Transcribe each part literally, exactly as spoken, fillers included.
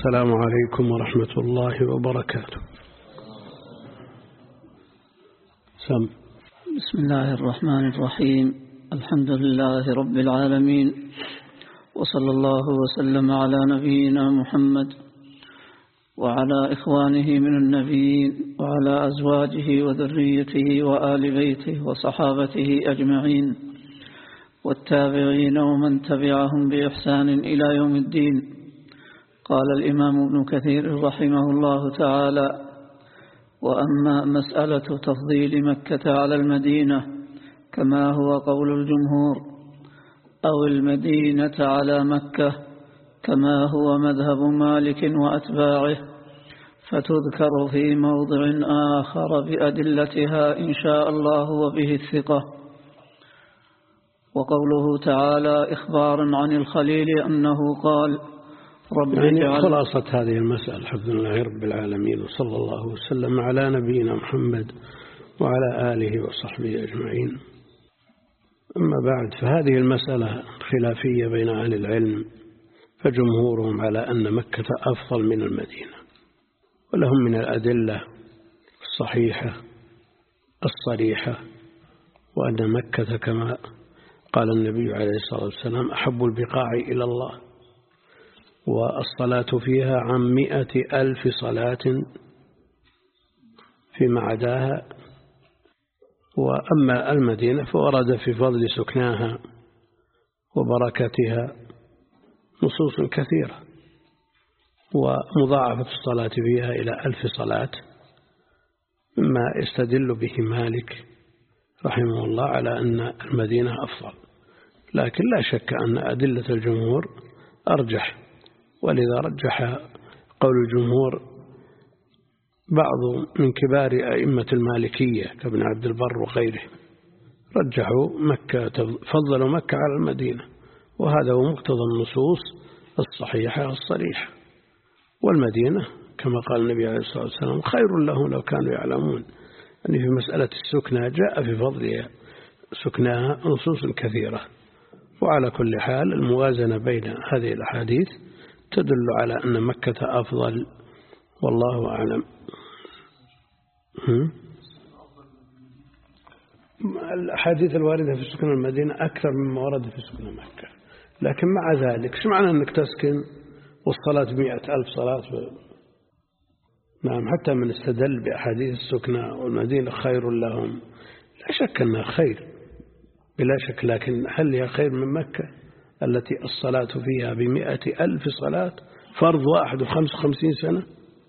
السلام عليكم ورحمة الله وبركاته. سم. بسم الله الرحمن الرحيم. الحمد لله رب العالمين، وصلى الله وسلم على نبينا محمد وعلى إخوانه من النبيين وعلى أزواجه وذريته وآل بيته وصحابته أجمعين والتابعين ومن تبعهم بإحسان إلى يوم الدين. قال الإمام ابن كثير رحمه الله تعالى: وأما مسألة تفضيل مكة على المدينة كما هو قول الجمهور، أو المدينة على مكة كما هو مذهب مالك وأتباعه، فتذكر في موضع آخر بأدلتها إن شاء الله وبه الثقة. وقوله تعالى إخبارا عن الخليل أنه قال: رب يعني خلاصة هذه المسألة الحمد لله رب العالمين، وصلى الله وسلم على نبينا محمد وعلى آله وصحبه أجمعين. أما بعد، فهذه المسألة خلافية بين أهل العلم، فجمهورهم على أن مكة أفضل من المدينة، ولهم من الأدلة الصحيحة الصريحة، وأن مكة كما قال النبي عليه الصلاة والسلام أحب البقاع إلى الله، والصلاة فيها عن مئة ألف صلاة فيما عداها. وأما المدينة فورد في فضل سكناها وبركتها نصوص كثيرة، ومضاعفة الصلاة فيها إلى ألف صلاة، مما يستدل به مالك رحمه الله على أن المدينة أفضل. لكن لا شك أن أدلة الجمهور أرجح، ولذا رجح قول الجمهور بعض من كبار أئمة المالكية كابن عبد البر وغيره، رجحوا مكة، فضلوا مكة على المدينة، وهذا هو مقتضى النصوص الصحيحة الصريحة. والمدينة كما قال النبي عليه الصلاة والسلام خير لهم لو كانوا يعلمون. يعني في مسألة السكنى جاء في فضلها سكناها نصوص كثيرة. وعلى كل حال الموازنة بين هذه الأحاديث تدل على أن مكة أفضل، والله أعلم. الأحاديث الواردة في سكن المدينة أكثر مما ورد في سكن مكة، لكن مع ذلك شو معنى أنك تسكن والصلاة مئة ألف صلاة؟ نعم، حتى من استدل بأحاديث السكنى والمدينة خير لهم، لا شك أنها خير بلا شك، لكن هل هي خير من مكة التي الصلاة فيها بمئة ألف صلاة؟ فرض واحد وخمس وخمسين سنة،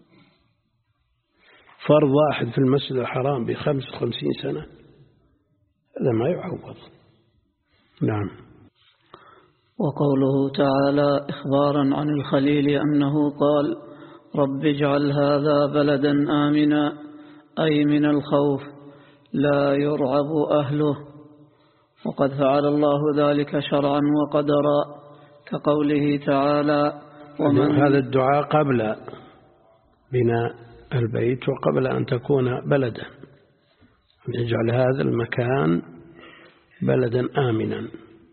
فرض واحد في المسجد الحرام بخمس وخمسين سنة، هذا ما يعوض. نعم. وقوله تعالى إخبارا عن الخليل أنه قال: رب اجعل هذا بلدا آمنا، أي من الخوف لا يرعب أهله، وقد فعل الله ذلك شرعا وقدرا، كقوله تعالى: ومن هذا الدعاء قبل بناء البيت وقبل أن تكون بلدا، يجعل هذا المكان بلدا آمنا،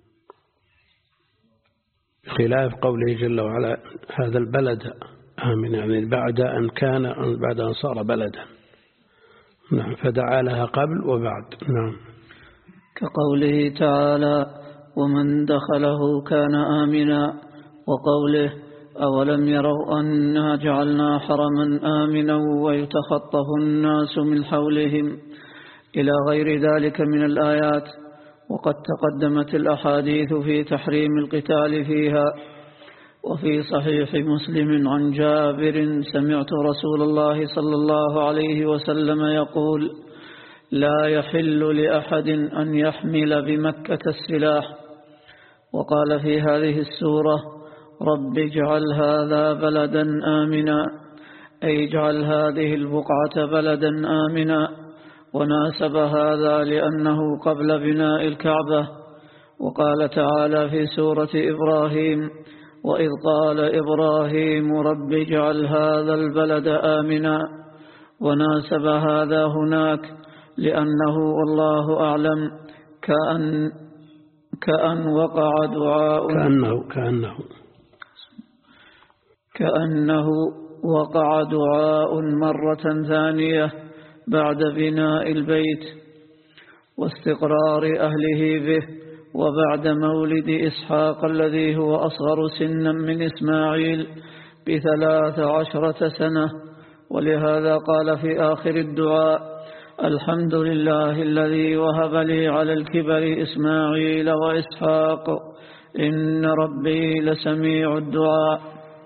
بخلاف قوله جل وعلا هذا البلد آمنا، يعني بعد أن كان بعد أن صار بلدا. نعم، فدعا لها قبل وبعد. نعم، كقوله تعالى: ومن دخله كان آمنا، وقوله: أولم يروا أنا جعلنا حرما آمنا ويتخطف الناس من حولهم، إلى غير ذلك من الآيات. وقد تقدمت الأحاديث في تحريم القتال فيها. وفي صحيح مسلم عن جابر: سمعت رسول الله صلى الله عليه وسلم يقول: لا يحل لأحد أن يحمل بمكة السلاح. وقال في هذه السورة: رب اجعل هذا بلدا آمنا، أي اجعل هذه البقعة بلدا آمنا. وناسب هذا لأنه قبل بناء الكعبة. وقال تعالى في سورة إبراهيم: وإذ قال إبراهيم رب اجعل هذا البلد آمنا. وناسب هذا هناك لأنه والله أعلم كأن كأن وقع دعاء كأنه كأنه كأنه وقع دعاء مرة ثانية بعد بناء البيت واستقرار أهله به، وبعد مولد إسحاق الذي هو أصغر سنا من إسماعيل بثلاث عشرة سنة. ولهذا قال في آخر الدعاء: الحمد لله الذي وهب لي على الكبر إسماعيل وإسحاق إن ربي لسميع الدعاء.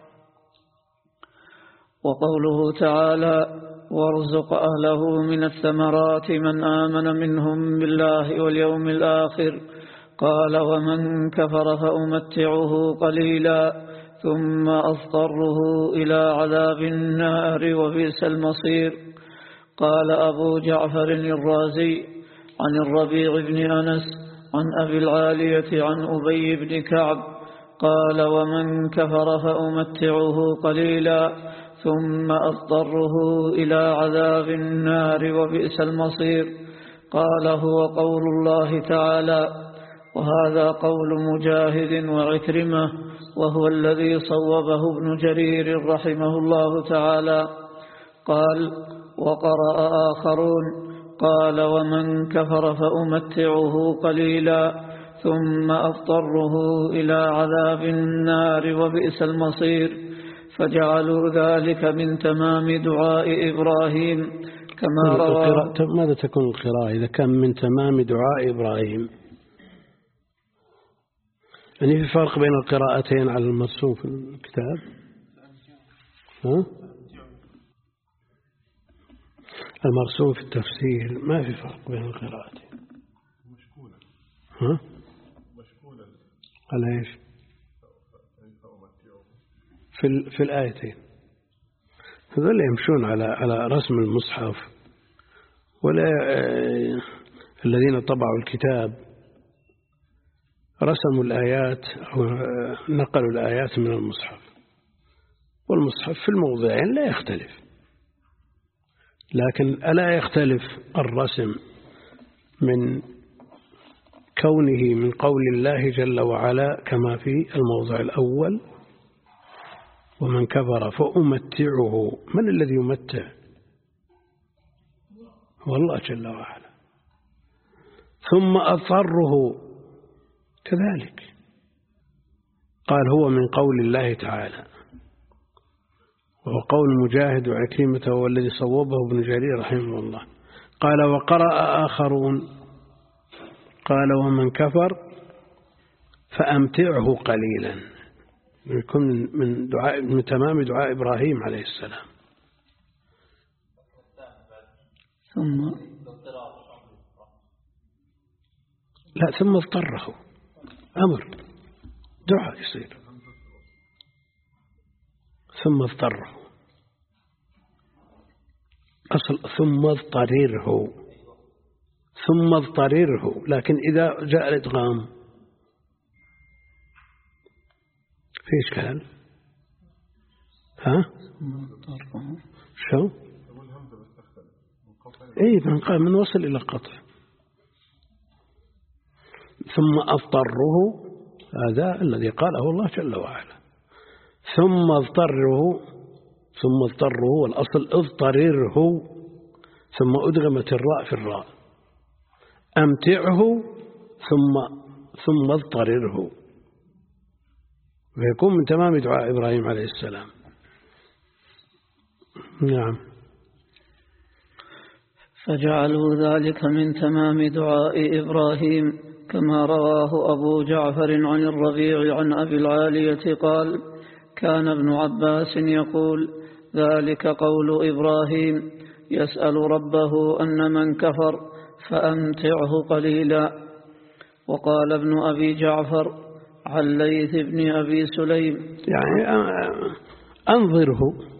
وقوله تعالى: وارزق أهله من الثمرات من آمن منهم بالله واليوم الآخر، قال: ومن كفر فأمتعه قليلا ثم أضطره إلى عذاب النار وبئس المصير. قال أبو جعفر الرازي عن الربيع بن أنس عن أبي العالية عن أبي بن كعب قال: ومن كفر فأمتعه قليلا ثم أضطره إلى عذاب النار وبئس المصير. قال: هو قول الله تعالى، وهذا قول مجاهد وعكرمة، وهو الذي صوبه ابن جرير رحمه الله تعالى. قال: وقرأ آخرون قال: ومن كفر فأمتعه قليلا ثم أضطره إلى عذاب النار وبئس المصير، فجعلوا ذلك من تمام دعاء إبراهيم كما روى. ماذا تكون القراءة إذا كان من تمام دعاء إبراهيم؟ يعني في فرق بين القراءتين على المرسوم في الكتاب؟ ها؟ المرسوم في التفسير ما في فرق بين القراءتين. ها؟ على إيش؟ في في الآيتين هذول يمشون على على رسم المصحف، ولا الذين طبعوا الكتاب رسموا الآيات أو نقلوا الآيات من المصحف، والمصحف في الموضعين لا يختلف، لكن ألا يختلف الرسم من كونه من قول الله جل وعلا كما في الموضع الأول: ومن كفر فأمتعه. من الذي يمتع؟ هو الله جل وعلا. ثم أضطره كذلك، قال: هو من قول الله تعالى، وهو قول مجاهد وعكرمة والذي صوبه ابن جرير رحمه الله. قال: وقرأ آخرون قال: ومن كفر فأمتعه قليلا. يكون من دعاء من تمام دعاء إبراهيم عليه السلام. ثم لا ثم اضطره، أمر دعاء يصير ثم اضطره، أصل ثم اضطرره ثم اضطرره، لكن إذا جاء الإدغام في إشكال. ها؟ شو؟ إيه من من وصل إلى قطع. ثم أضطره هذا الذي قاله الله جل وعلا. ثم اضطره ثم اضطره والأصل اضطرره، ثم أدغمت الراء في الراء. أمتعه ثم ثم اضطرره، ويكون من تمام دعاء إبراهيم عليه السلام. نعم. فجعلوا ذلك من تمام دعاء إبراهيم كما رواه أبو جعفر عن الربيع عن أبي العالية قال: كان ابن عباس يقول: ذلك قول إبراهيم يسأل ربه أن من كفر فأمتعه قليلا. وقال ابن أبي جعفر عن ليث بن أبي سليم: يعني أنظره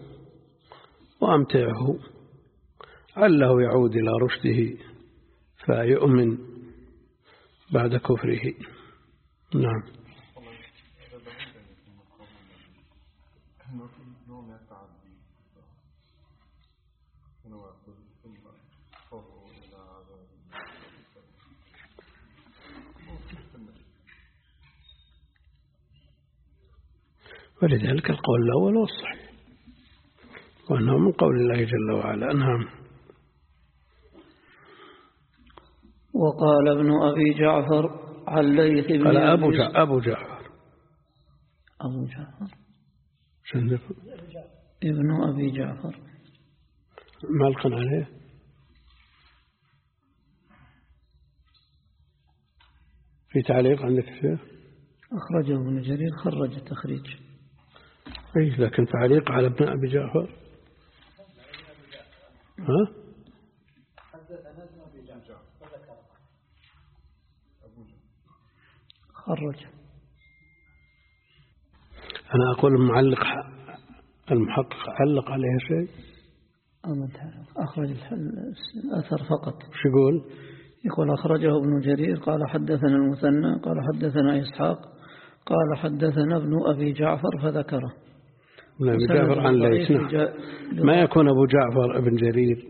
وأمتعه عله يعود إلى رشده فيؤمن بعد كفره. نعم. ولذلك القول الأول هو الصحيح، وأنه من قول الله جل وعلا. نعم. وقال ابن أبي جعفر عن ليث بن قال أبو, أبي جع... أبو جعفر أبو جعفر شندف ابن أبي جعفر معلقا عليه. في تعليق عندك شيء؟ أخرجه ابن جرير، خرج التخريج. أي لكن تعليق على ابن أبي جعفر. ها؟ خرج. أنا أقول المعلق المحقق علق عليه شيء. أخرج الأثر فقط. شو يقول؟ يقول أخرجه ابن جرير قال حدثنا المثنى قال حدثنا إسحاق قال حدثنا ابن أبي جعفر فذكره. ابن أبي جعفر عن ليث. ما يكون أبو جعفر ابن جرير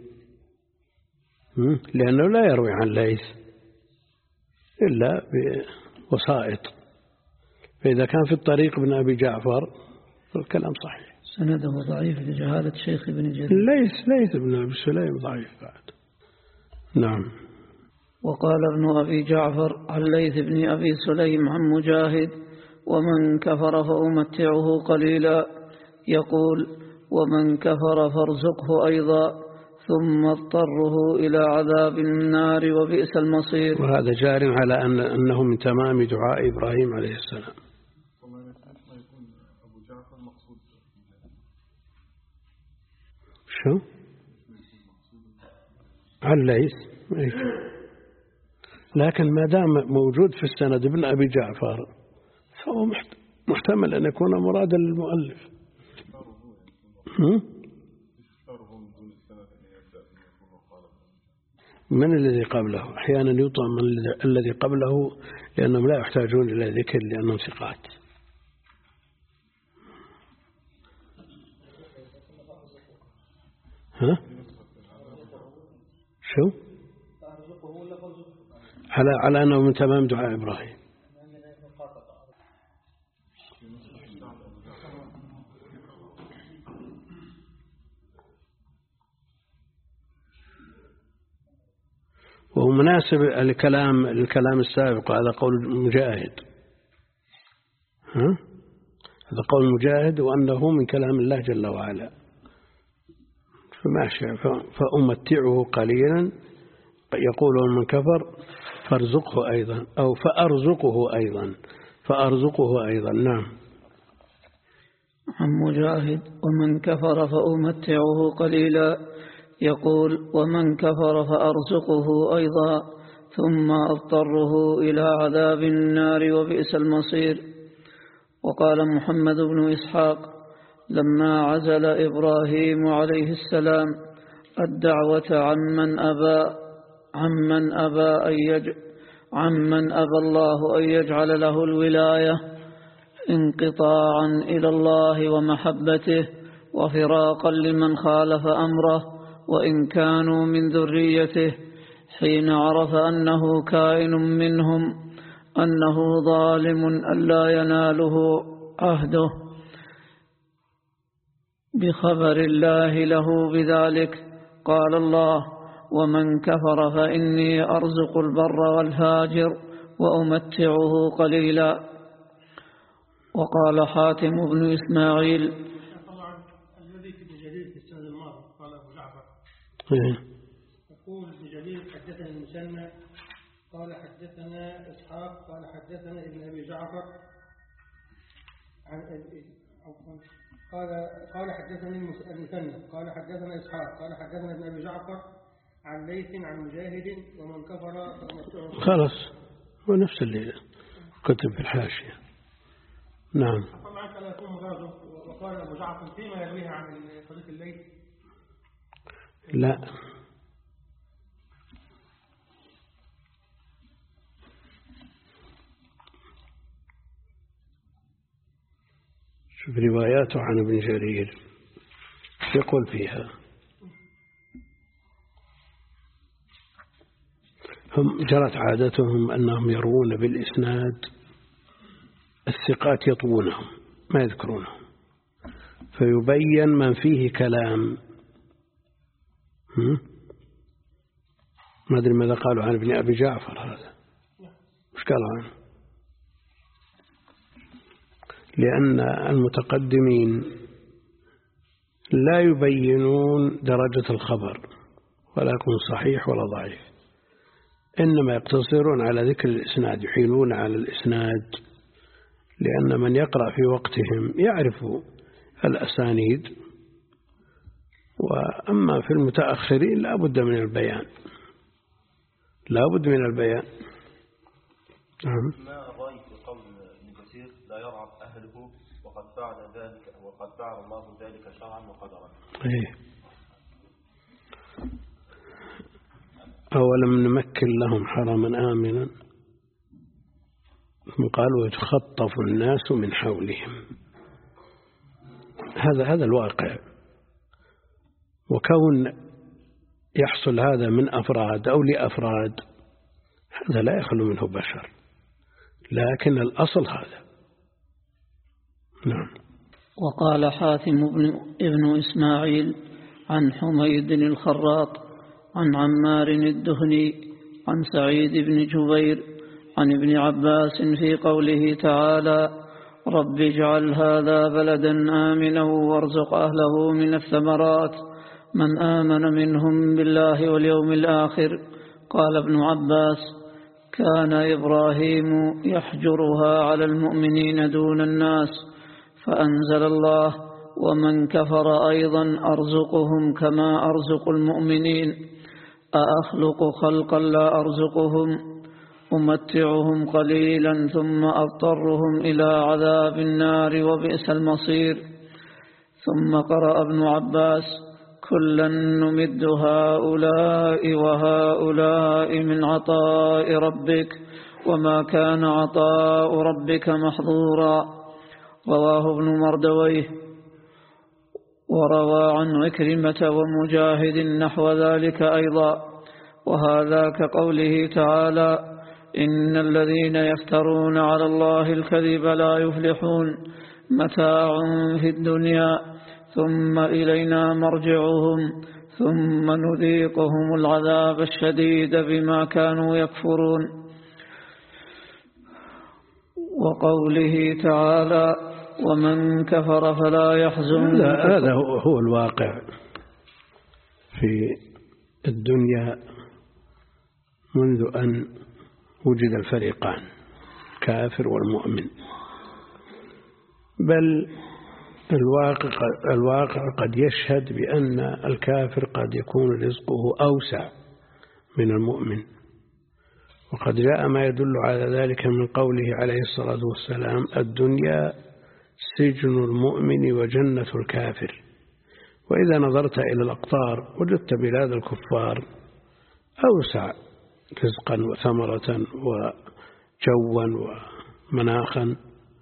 لأنه لا يروي عن ليث إلا بوسائط، فإذا كان في الطريق ابن أبي جعفر فالكلام صحيح. سنده ضعيف لجهالة شيخ ابن جرير. ليث ليث ابن أبي سليم ضعيف بعد. نعم. وقال ابن أبي جعفر عن ليث بن أبي سليم عن مجاهد ومن كفر فأمتعه قليلا، يقول ومن كفر فارزقه أيضا ثم اضطره إلى عذاب النار وبئس المصير. وهذا جار على أن أنه من تمام دعاء إبراهيم عليه السلام. شو؟ عن ليث. لكن ما دام موجود في السند ابن أبي جعفر فهو محتمل أن يكون مرادا للمؤلف. من الذي قبله؟ أحيانا يطعم من الذي قبله لأنهم لا يحتاجون إلى ذكر لأنهم ثقات. ها؟ شو؟ على على أنه من تمام دعاء إبراهيم. وهو مناسب الكلام الكلام السابق، هذا قول مجاهد. ها؟ هذا قول مجاهد وأنه من كلام الله جل وعلا. فماشي فأمتعه قليلا، يقول من كفر فارزقه أيضا أو فأرزقه أيضا فأرزقه أيضا. نعم. عن مجاهد ومن كفر فأمتعه قليلا، يقول ومن كفر فأرزقه أيضا ثم أضطره إلى عذاب النار وبئس المصير. وقال محمد بن إسحاق لما عزل إبراهيم عليه السلام الدعوة عمن أبى عمن أبى أن يج عمن أبى الله أن يجعل له الولاية انقطاعا إلى الله ومحبته وفراقا لمن خالف أمره وإن كانوا من ذريته، حين عرف أنه كائن منهم أنه ظالم ألا يناله عهده بخبر الله له بذلك، قال الله ومن كفر فإني أرزق البر والفاجر وأمتعه قليلا. وقال حاتم بن إسماعيل طبعا الذي في جليل في السنة الماضي قال أبو جعفر يقول ابن جليل حدثنا المثنى قال حدثنا إسحاق قال حدثنا ابن أبي جعفر عن قال قال حدثني المثنى قال حدثنا إسحاق قال حدثنا ابن أبي جعفر عن ليث عن مجاهد ومن كفر فأمتعه. خلاص هو نفس اللي كتب في الحاشية. نعم. طبعا كان يكون مراجع. وقال أبو جعفر فيما يرويه عن طريق الليث لا شوف رواياته عن ابن جرير يقول فيها هم جرت عادتهم أنهم يروون بالإسناد الثقات يطوونهم ما يذكرونهم، فيبين من فيه كلام. ما أدري ماذا قالوا عن ابن أبي جعفر هذا، مش قالوا عنه؟ لأن المتقدمين لا يبينون درجة الخبر ولا يكون صحيح ولا ضعيف، إنما يقتصرون على ذكر الإسناد، يحيلون على الإسناد، لأن من يقرأ في وقتهم يعرف الأسانيد، وأما في المتأخرين لا بد من البيان، لا بد من البيان. ما رأيت قول ابن كثير لا يرعب أهله وقد فعل ذلك وقد فعل الله ذلك شرعا وقدرا؟ إيه. أولم نمكن لهم حرما آمنا قالوا يتخطف الناس من حولهم. هذا هذا الواقع، وكون يحصل هذا من أفراد أو لأفراد هذا لا يخلو منه بشر، لكن الأصل هذا. نعم. وقال حاتم بن ابن إسماعيل عن حميد الخراط عن عمار الدهني عن سعيد بن جبير عن ابن عباس في قوله تعالى: رب اجعل هذا بلدا آمنا وارزق أهله من الثمرات من آمن منهم بالله واليوم الآخر. قال ابن عباس: كان إبراهيم يحجرها على المؤمنين دون الناس، فأنزل الله: ومن كفر أيضا أرزقهم كما أرزق المؤمنين، أأخلق خلقا لا أرزقهم، أمتعهم قليلا ثم أضطرهم إلى عذاب النار وبئس المصير. ثم قرأ ابن عباس: كلا نمد هؤلاء وهؤلاء من عطاء ربك وما كان عطاء ربك محظورا. رواه ابن مردويه. وروى عن عكرمة ومجاهد نحو ذلك أيضا، وهذا كقوله تعالى: إن الذين يفترون على الله الكذب لا يفلحون، متاع في الدنيا ثم إلينا مرجعهم ثم نذيقهم العذاب الشديد بما كانوا يكفرون. وقوله تعالى: ومن كفر فلا يحزن. هذا هو الواقع في الدنيا منذ أن وجد الفريقان، الكافر والمؤمن، بل الواقع, الواقع قد يشهد بأن الكافر قد يكون رزقه أوسع من المؤمن، وقد جاء ما يدل على ذلك من قوله عليه الصلاة والسلام: الدنيا سجن المؤمن وجنة الكافر. وإذا نظرت إلى الأقطار وجدت بلاد الكفار أوسع رزقا وثمرة وجوا ومناخا،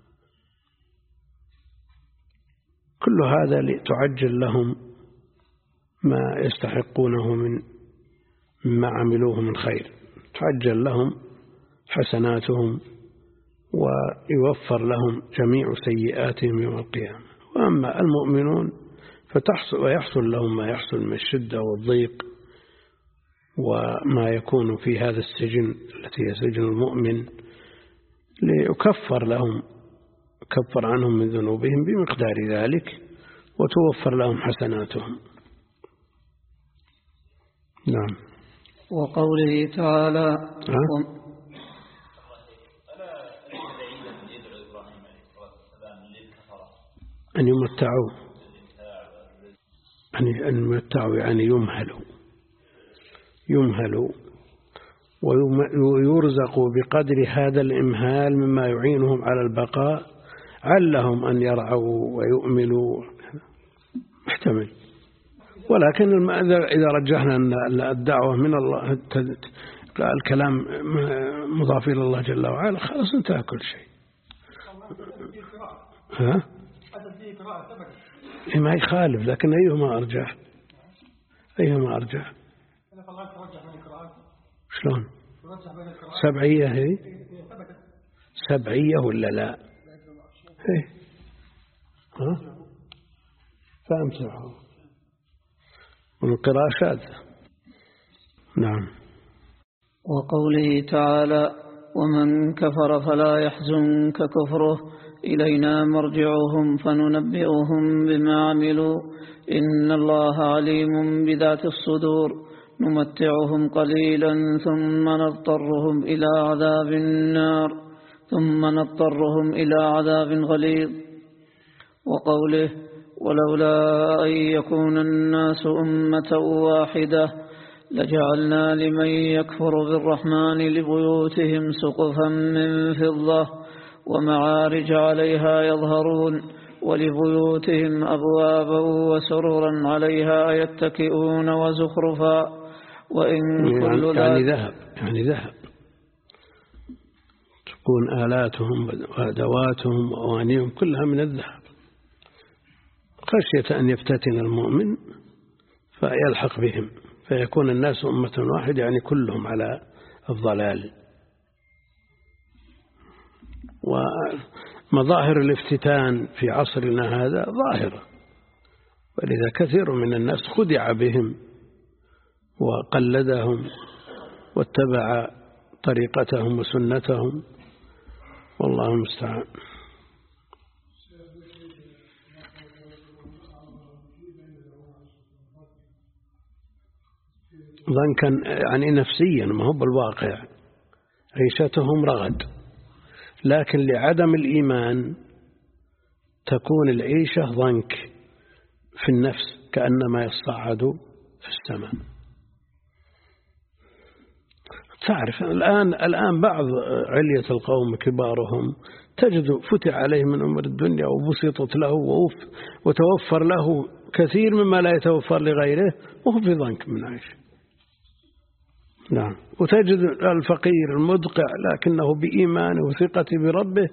كل هذا لتعجل لهم ما يستحقونه من ما عملوه من خير، تعجل لهم حسناتهم ويوفر لهم جميع سيئاتهم يوم القيامة. وأما المؤمنون فتحصل ويحصل لهم ما يحصل من الشدة والضيق وما يكون في هذا السجن التي هي سجن المؤمن، ليكفر لهم كفر عنهم من ذنوبهم بمقدار ذلك وتوفر لهم حسناتهم. نعم. وقوله تعالى: أن يمتعوا أن يمتعوا يعني يمهلوا يمهلوا ويرزقوا بقدر هذا الإمهال مما يعينهم على البقاء، علهم أن يرعوا ويؤملوا، محتمل. ولكن إذا رجحنا أن الدعوة من الله، الكلام مضاف إلى الله جل وعلا، خلاص انتهى كل شيء. ها؟ ما يخالف، لكن أيهما أرجح؟ أيهما أرجح؟ شلون؟ سبعية هي؟ سبعية ولا لا؟ هي؟ ها؟ فأمتعه. والقراءة شاذة. نعم. وقوله تعالى ومن كفر فلا يحزنك كفره إلينا مرجعهم فننبئهم بما عملوا إن الله عليم بذات الصدور نمتعهم قليلا ثم نضطرهم إلى عذاب النار ثم نضطرهم إلى عذاب غليظ. وقوله ولولا أن يكون الناس أمة واحدة لجعلنا لمن يكفر بالرحمن لبيوتهم سقفا من فضة ومعارج عليها يظهرون ولبيوتهم أبوابا وسررا عليها يتكئون وزخرفا وإن كل ذلك يعني ذهب يعني ذهب تكون آلاتهم وأدواتهم وأوانيهم كلها من الذهب خشية أن يفتتن المؤمن فيلحق بهم فيكون الناس أمة واحدة يعني كلهم على الضلال. ومظاهر الافتتان في عصرنا هذا ظاهرة ولذا كثير من الناس خدع بهم وقلدهم واتبع طريقتهم وسنتهم والله المستعان. ضنكا يعني نفسيا ما هو بالواقع عيشتهم رغد لكن لعدم الإيمان تكون العيشة ضنك في النفس كأنما يصعد في السماء. تعرف الآن الآن بعض علية القوم كبارهم تجد فتح عليه من أمور الدنيا وبسطت له وتوفر له كثير مما لا يتوفر لغيره وهو في ضنك من عيشه. نعم. وتجد الفقير المدقع لكنه بإيمانه وثقته بربه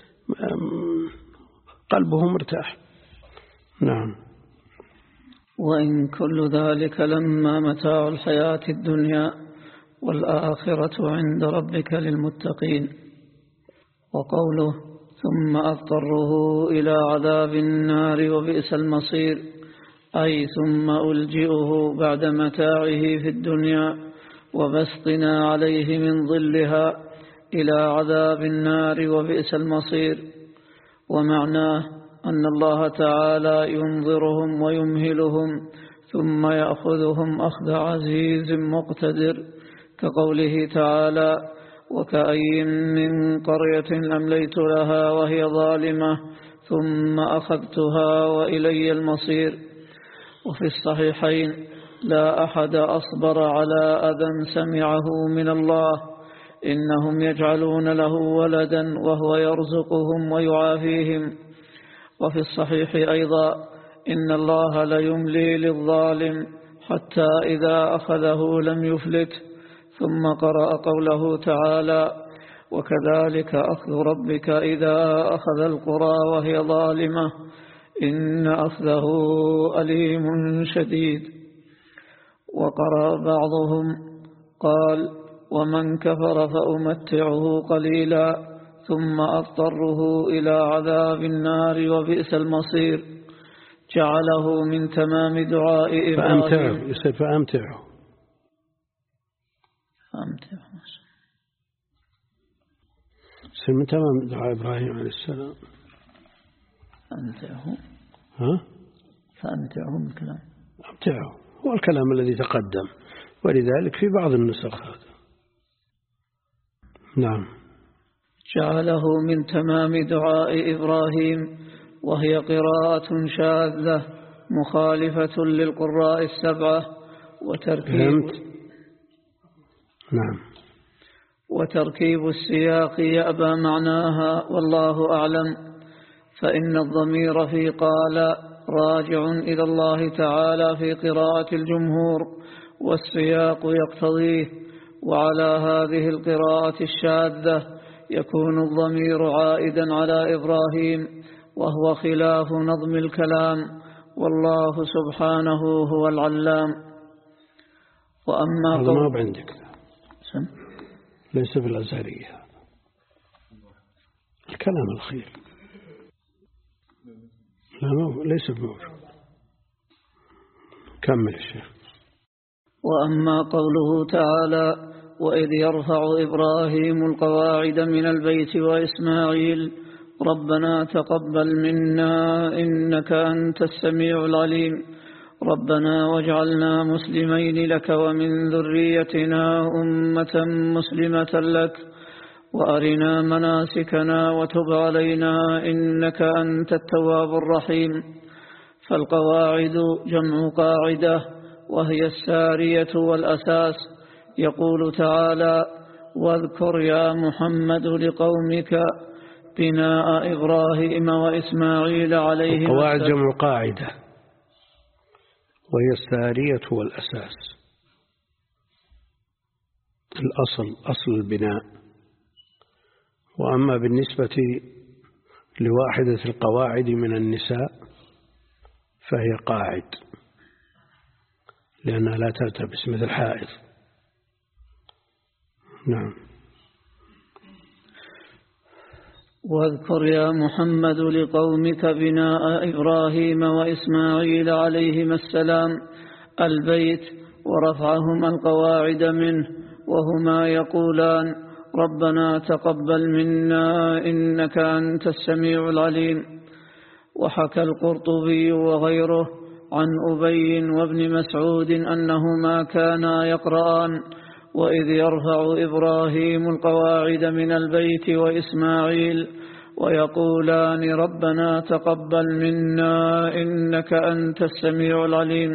قلبه مرتاح. نعم. وإن كل ذلك لما متاع الحياة الدنيا والآخرة عند ربك للمتقين. وقوله ثم أضطره إلى عذاب النار وبئس المصير أي ثم ألجئه بعد متاعه في الدنيا وبسطنا عليه من ظلها إلى عذاب النار وبئس المصير. ومعناه أن الله تعالى ينظرهم ويمهلهم ثم يأخذهم أخذ عزيز مقتدر كقوله تعالى وكأي من قرية أمليت لها وهي ظالمة ثم أخذتها وإلي المصير. وفي الصحيحين لا أحد أصبر على أذى سمعه من الله إنهم يجعلون له ولدا وهو يرزقهم ويعافيهم. وفي الصحيح أيضا إن الله ليملي للظالم حتى إذا أخذه لم يفلت. ثم قرأ قوله تعالى وكذلك أخذ ربك إذا أخذ القرى وهي ظالمة إن أخذه أليم شديد. وقرأ بعضهم قال ومن كفر فأمتعه قليلا ثم أضطره إلى عذاب النار وبئس المصير جعله من تمام دعاء إبراهيم فأمتعه يصير فأمتعه فأمتعه يصير من تمام دعاء إبراهيم عليه السلام. فأمتعه ها فأمتعه من كلام أمتعه هو الكلام الذي تقدم ولذلك في بعض النسخ هذا. نعم. جعله من تمام دعاء إبراهيم وهي قراءة شاذة مخالفة للقراء السبعة وتركيب نعم وتركيب السياق يأبى معناها والله أعلم. فإن الضمير في قال راجع إلى الله تعالى في قراءة الجمهور والسياق يقتضيه. وعلى هذه القراءة الشاذة يكون الضمير عائدا على إبراهيم وهو خلاف نظم الكلام والله سبحانه هو العلام. وأما هذا ما بعندك سم؟ ليس بالأزهرية الكلام الخير لا ما ليس بموجود كمل الشيخ. وأما قوله تعالى وإذ يرفع إبراهيم القواعد من البيت وإسماعيل ربنا تقبل منا إنك أنت السميع العليم ربنا واجعلنا مسلمين لك ومن ذريتنا أمة مسلمة لك وأرنا مناسكنا وتب علينا إنك أنت التواب الرحيم. فالقواعد جمع قاعدة وهي السارية والأساس. يقول تعالى واذكر يا محمد لقومك بناء إبراهيم وإسماعيل عليهم السلام. القواعد جمع قاعدة وهي السارية والأساس، الأصل أصل البناء. وأما بالنسبة لواحدة القواعد من النساء فهي قاعد لأنها لا تلتبس مثل حائض. نعم. واذكر يا محمد لقومك بناء إبراهيم وإسماعيل عليهما السلام البيت ورفعهما القواعد منه وهما يقولان ربنا تقبل منا إنك أنت السميع العليم. وحكى القرطبي وغيره عن أبي وابن مسعود أنهما كانا يقرآن وإذ يرفع إبراهيم القواعد من البيت وإسماعيل ويقولان ربنا تقبل منا إنك أنت السميع العليم.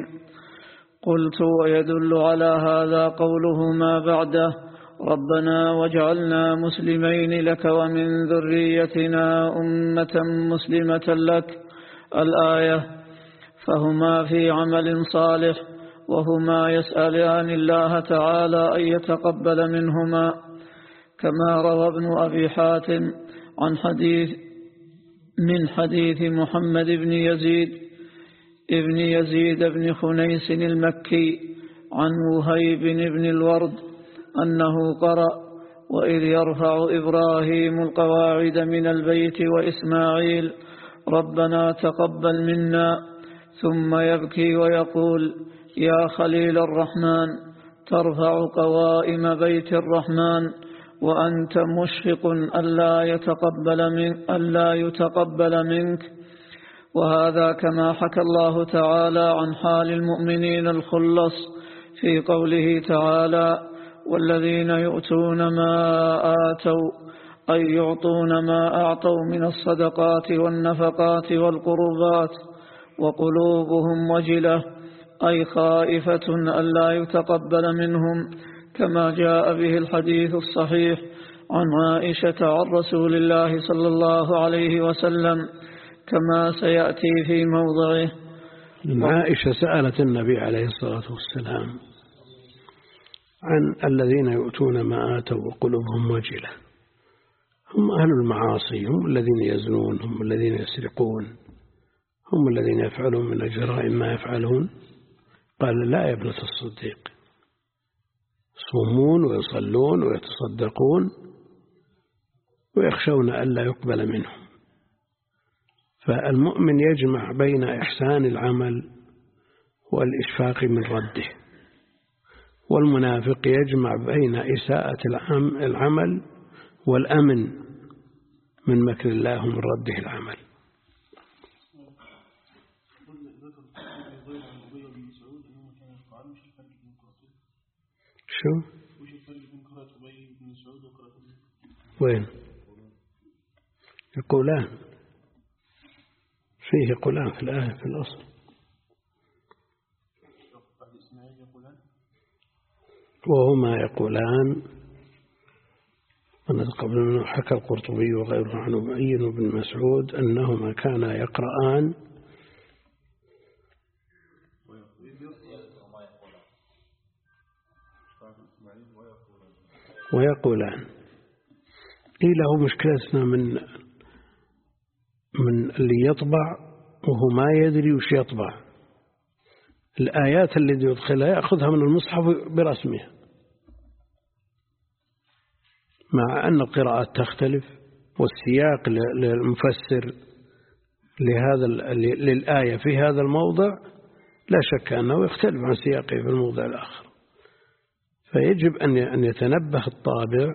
قلت ويدل على هذا قولهما بعده ربنا واجعلنا مسلمين لك ومن ذريتنا أمة مسلمة لك الآية. فهما في عمل صالح وهما يسألان الله تعالى أن يتقبل منهما كما روى ابن أبي حاتم عن حديث من حديث محمد بن يزيد ابن يزيد بن خنيس المكي عن وهيب بن الورد أنه قرأ وإذ يرفع إبراهيم القواعد من البيت وإسماعيل ربنا تقبل منا ثم يبكي ويقول يا خليل الرحمن ترفع قوائم بيت الرحمن وأنت مشفق ألا يتقبل من ألا يتقبل منك. وهذا كما حكى الله تعالى عن حال المؤمنين الخلص في قوله تعالى والذين يؤتون ما آتوا أي يعطون ما أعطوا من الصدقات والنفقات والقربات وقلوبهم وجلة أي خائفة ألا يتقبل منهم كما جاء به الحديث الصحيح عن عائشة عن رسول الله صلى الله عليه وسلم كما سيأتي في موضعه. عائشة سألت النبي عليه الصلاة والسلام عن الذين يؤتون ما آتوا وقلوبهم وجلة، هم أهل المعاصي، هم الذين يزنون، هم الذين يسرقون، هم الذين يفعلون من الجرائم ما يفعلون. قال لا يا ابنة الصديق، يصومون ويصلون ويتصدقون ويخشون ألا يقبل منهم. فالمؤمن يجمع بين إحسان العمل والإشفاق من رده، والمنافق يجمع بين إساءة العمل والأمن من مكر الله ومن رده العمل. شو؟ وين؟ يقولان فيه يقولان في الآية في الأصل. وهما يقولان أن قبل منه حكى القرطبي وغيره عن أبي وابن مسعود أنهما كانا يقرآن ويقولان. إيه له مشكلتنا من من اللي يطبع وهو ما يدري وش يطبع. الآيات التي يدخلها يأخذها من المصحف برسمها، مع أن القراءات تختلف والسياق للمفسر لهذا للآية في هذا الموضع لا شك أنه يختلف عن سياقه في الموضع الآخر، فيجب أن يتنبه الطابع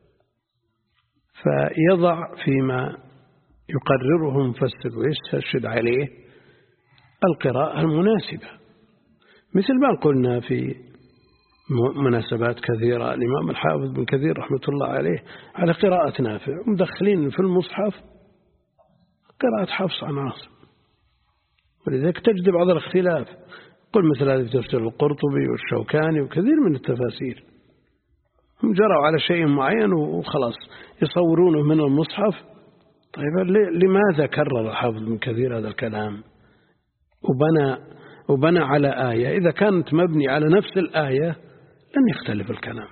فيضع فيما يقرره مفسر ويستشهد عليه القراءة المناسبة، مثل ما قلنا في مناسبات كثيرة الإمام الحافظ بن كثير رحمة الله عليه على قراءة نافع، مدخلين في المصحف قراءة حفص عن عاصم، ولذلك تجد بعض الاختلاف. قل مثل هذا في تفسير القرطبي والشوكاني وكثير من التفاسير، هم جروا على شيء معين وخلاص يصورونه من المصحف. طيب لماذا كرر الحافظ بن كثير هذا الكلام وبنى, وبنى على آية؟ إذا كانت مبني على نفس الآية لن يختلف الكلام،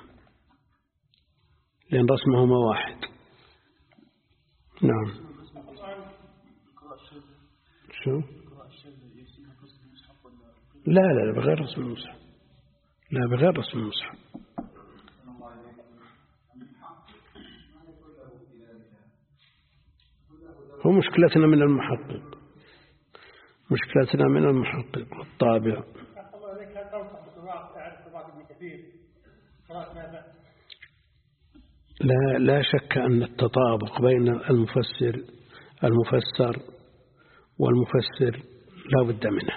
لأن رسمهما واحد. نعم. شو؟ لا لا بغير رسم المصحف، لا بغير رسم المصحف. هو مشكلتنا من المحقق، مشكلتنا من المحقق والطابع. لا لا شك أن التطابق بين المفسر المفسر والمفسر لا بد منه،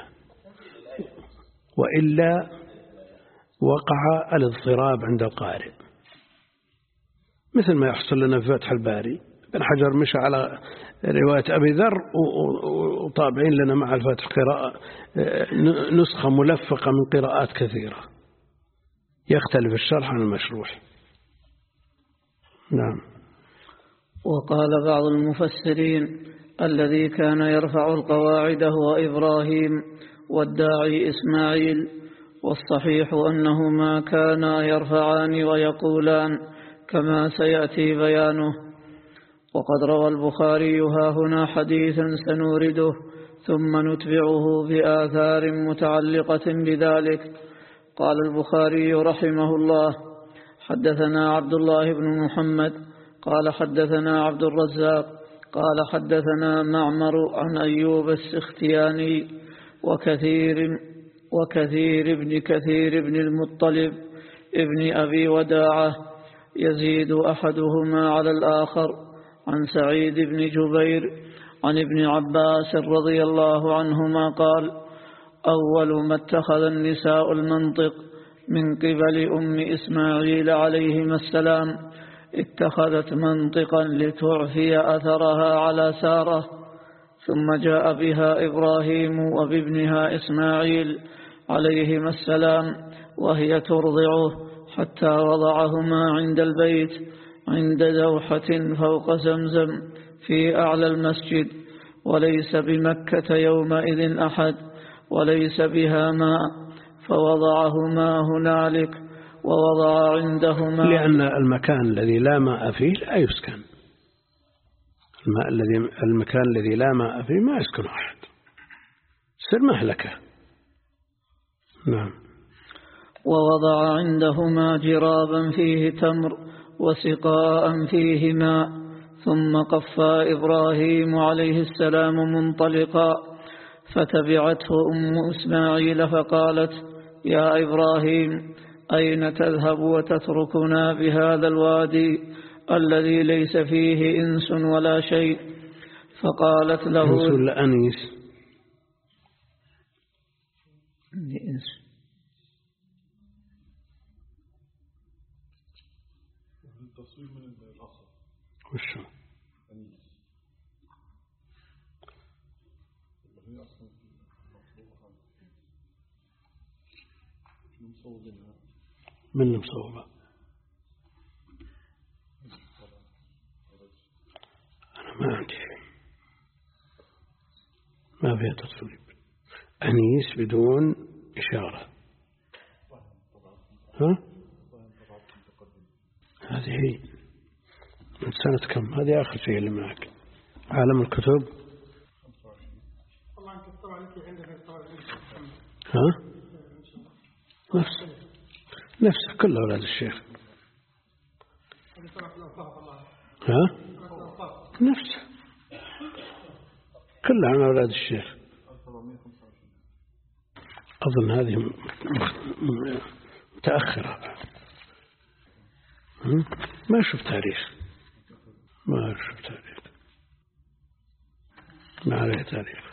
وإلا وقع الاضطراب عند القارئ، مثل ما يحصل لنا في فتح الباري. ابن حجر مشى على رواية أبي ذر وطابعين لنا مع الفتح قراءة نسخة ملفقة من قراءات كثيرة، يختلف الشرح عن المشروح. نعم. وقال بعض المفسرين الذي كان يرفع القواعد هو إبراهيم والداعي إسماعيل، والصحيح أنهما كانا يرفعان ويقولان كما سيأتي بيانه. وقد روى البخاري هاهنا حديثا سنورده ثم نتبعه بآثار متعلقة بذلك. قال البخاري رحمه الله: حدثنا عبد الله بن محمد قال حدثنا عبد الرزاق قال حدثنا معمر عن أيوب السختياني وكثير وكثير بن كثير بن المطلب ابن أبي وداعة يزيد أحدهما على الآخر عن سعيد بن جبير عن ابن عباس رضي الله عنهما قال: أول ما اتخذ النساء المنطق من قبل أم إسماعيل عليهما السلام اتخذت منطقا لتعفي أثرها على سارة، ثم جاء بها إبراهيم وبابنها إسماعيل عليهما السلام وهي ترضعه حتى وضعهما عند البيت عند دوحة فوق زمزم في أعلى المسجد، وليس بمكة يومئذ أحد وليس بها ماء، فوضعهما هنالك ووضع عندهما، لأن المكان الذي لا ماء فيه لا يسكن، الماء الذي المكان الذي لا ماء فيه ما يسكن أحد، سر مهلكة. نعم. ووضع عندهما جرابا فيه تمر وسقاء فيه ماء، ثم قفى إبراهيم عليه السلام منطلقا، فتبعته أم إسماعيل فقالت: يا إبراهيم أين تذهب وتتركنا بهذا الوادي الذي ليس فيه إنس ولا شيء؟ فقالت له: إنس ولا أنيس؟ إنس. وشو؟ من المصوبة؟ أنا ما عندي شيء، ما فيها تصويب. أنيس بدون إشارة. ها؟ هذه هي من سنة كم؟ هذه آخر شيء اللي معك. عالم الكتب. ها؟ نفس نفسه كل أولاد الشيخ. ها؟ نفسه كلها عن أولاد الشيخ. أظن هذه متأخرة، ما شوف تاريخ، ما شوف تاريخ، ما عليه تاريخ.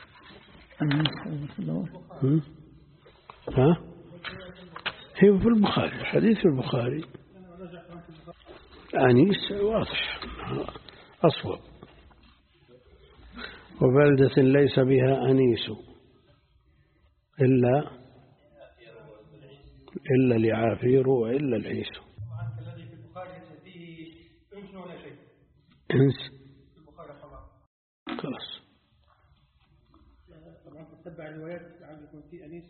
ها؟ هي في البخاري، الحديث في البخاري. أنيس واضح أصوب. وبلدة ليس بها أنيس إلا إلا العافير وإلا العيس. الذي في البخاري فيه إنس ولا شيء. إنس. في البخاري خلاص. خلاص. طبعا تتبع الروايات لعل يكون في أنيس.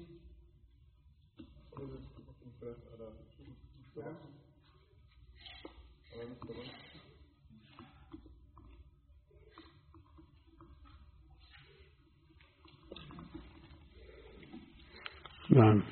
نعم.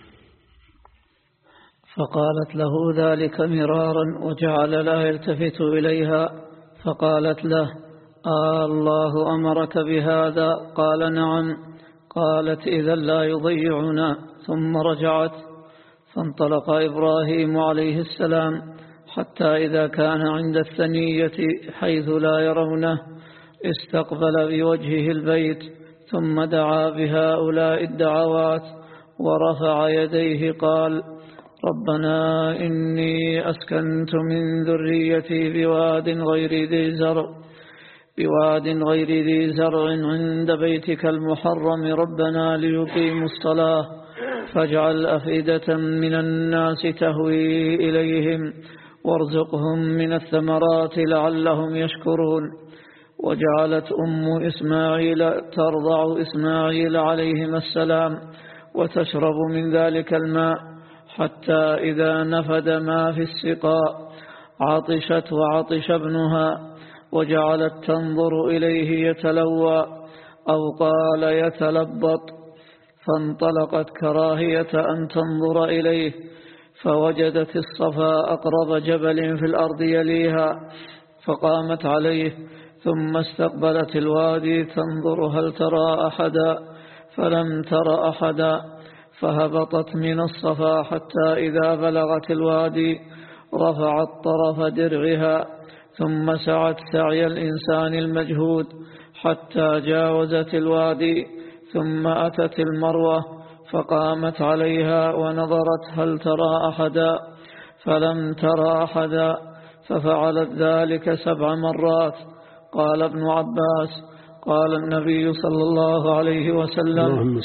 فقالت له ذلك مرارا وجعل لا يلتفت إليها، فقالت له: آه الله أمرك بهذا؟ قال: نعم. قالت: إذا لا يضيعنا. ثم رجعت. فانطلق إبراهيم عليه السلام حتى إذا كان عند الثنية حيث لا يرونه استقبل بوجهه البيت، ثم دعا بهؤلاء الدعوات ورفع يديه قال: ربنا إني أسكنت من ذريتي بواد غير ذي زرع بواد غير ذي زرع عند بيتك المحرم ربنا ليقيموا الصلاة فاجعل أفئدة من الناس تهوي إليهم وارزقهم من الثمرات لعلهم يشكرون. وجعلت أم إسماعيل ترضع إسماعيل عليهما السلام وتشرب من ذلك الماء حتى إذا نفد ما في السقاء عطشت وعطش ابنها، وجعلت تنظر إليه يتلوى أو قال يتلبط، فانطلقت كراهية أن تنظر إليه، فوجدت الصفا أقرب جبل في الأرض يليها، فقامت عليه ثم استقبلت الوادي تنظر هل ترى أحدا، فلم تر أحدا، فهبطت من الصفا حتى إذا بلغت الوادي رفعت طرف درعها، ثم سعت سعي الإنسان المجهود حتى جاوزت الوادي، ثم أتت المروة فقامت عليها ونظرت هل ترى أحدا، فلم تر أحدا، ففعلت ذلك سبع مرات. قال ابن عباس: قال النبي صلى الله عليه وسلم: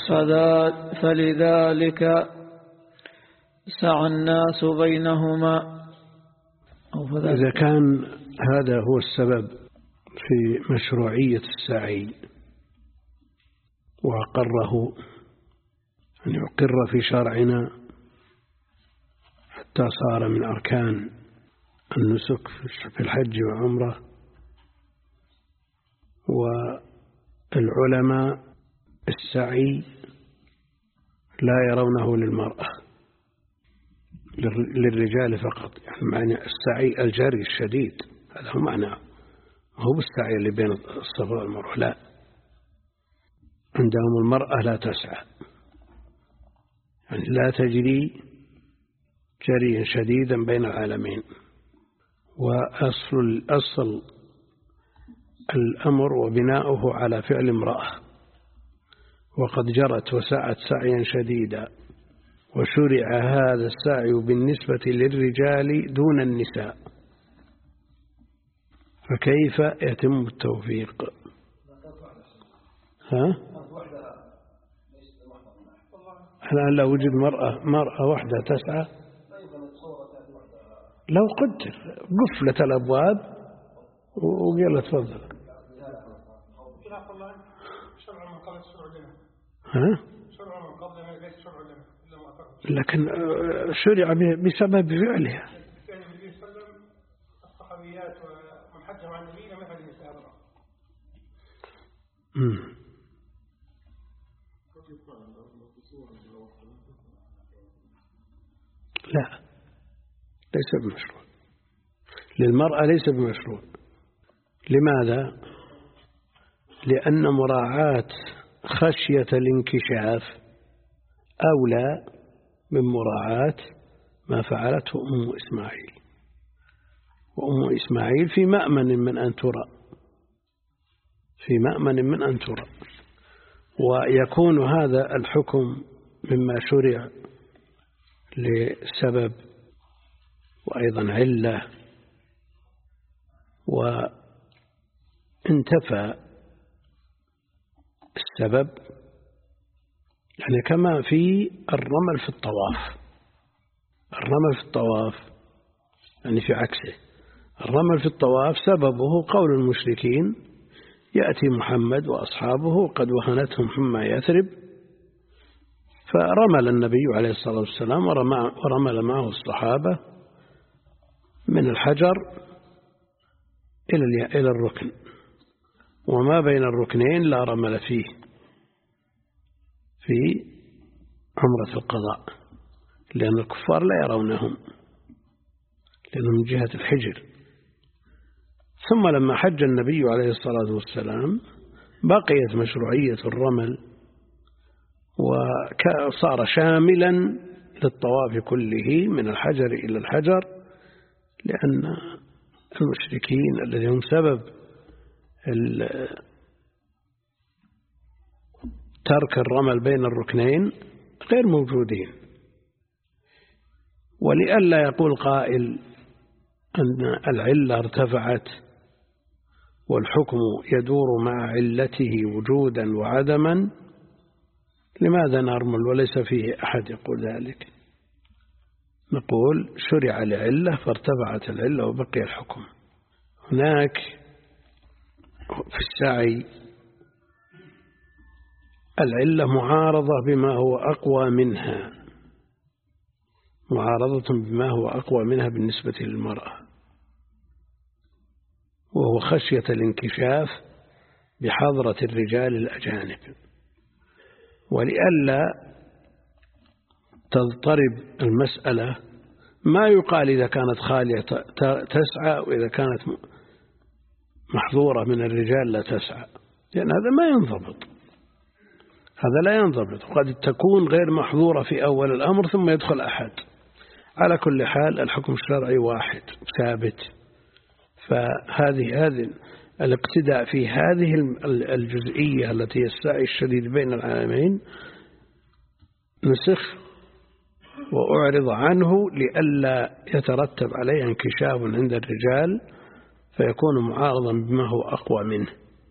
فلذلك سعى الناس بينهما. إذا كان هذا هو السبب في مشروعية السعي وأقره أن يقر في شرعنا حتى صار من أركان النسك في الحج وعمره، والعلماء السعي لا يرونه للمرأة، للرجال فقط، يعني معنى السعي الجري الشديد، هذا هو معناه، هو بالسعي اللي بين الصفا والمروة، لا، عندهم المرأة لا تسعى، يعني لا تجري جريا شديدا بين العالمين. وأصل الأصل الأمر وبناؤه على فعل امرأة، وقد جرت وسعت سعيا شديدا، وشرع هذا السعي بالنسبة للرجال دون النساء، فكيف يتم التوفيق؟ ها؟ الآن لو وجد مرأة مرأة واحدة تسعى، لو قدر قفلت الأبواب وقال تفضل. ها؟ لكن شرع بسبب فعلها. الصحابيات ومن حج مع النبي لم يفعل النساء أبدا. لا، ليس بمشروع للمرأة، ليس بمشروع. لماذا؟ لأن مراعاة خشية الانكشاف أولى من مراعاة ما فعلته أم إسماعيل، وأم إسماعيل في مأمن من أن ترى، في مأمن من أن ترى. ويكون هذا الحكم مما شرع لسبب وأيضا علة، وانتفى السبب، يعني كما في الرمل في الطواف. الرمل في الطواف يعني في عكسه، الرمل في الطواف سببه قول المشركين: يأتي محمد وأصحابه قد وهنتهم حمى يثرب، فرمل النبي عليه الصلاة والسلام ورمل معه الصحابة من الحجر إلى الركن، وما بين الركنين لا رمل فيه في عمرة القضاء، لأن الكفار لا يرونهم لأنهم من جهة الحجر. ثم لما حج النبي عليه الصلاة والسلام بقيت مشروعية الرمل وصار شاملا للطواف كله من الحجر إلى الحجر، لأن المشركين الذين هم سبب ترك الرمل بين الركنين غير موجودين. ولئلا يقول قائل أن العلة ارتفعت والحكم يدور مع علته وجودا وعدما، لماذا نرمل وليس فيه أحد يقول ذلك؟ نقول شرع لعلة فارتفعت العلة وبقي الحكم. هناك في السعي العلة معارضة بما هو أقوى منها، معارضة بما هو أقوى منها بالنسبة للمرأة، وهو خشية الانكشاف بحضرة الرجال الأجانب. ولئلا تضطرب المسألة ما يقال إذا كانت خالية تسعى وإذا كانت محظورة من الرجال لا تسعى، لأن هذا ما ينضبط، هذا لا ينضبط. قد تكون غير محظورة في أول الأمر ثم يدخل أحد. على كل حال الحكم الشرعي واحد ثابت. فهذه هذه الاقتداء في هذه الجزئية التي هي السعي الشديد بين العالمين نسخ وأعرض عنه لئلا يترتب عليه انكشاف عند الرجال فيكون معارضا بما هو أقوى منه.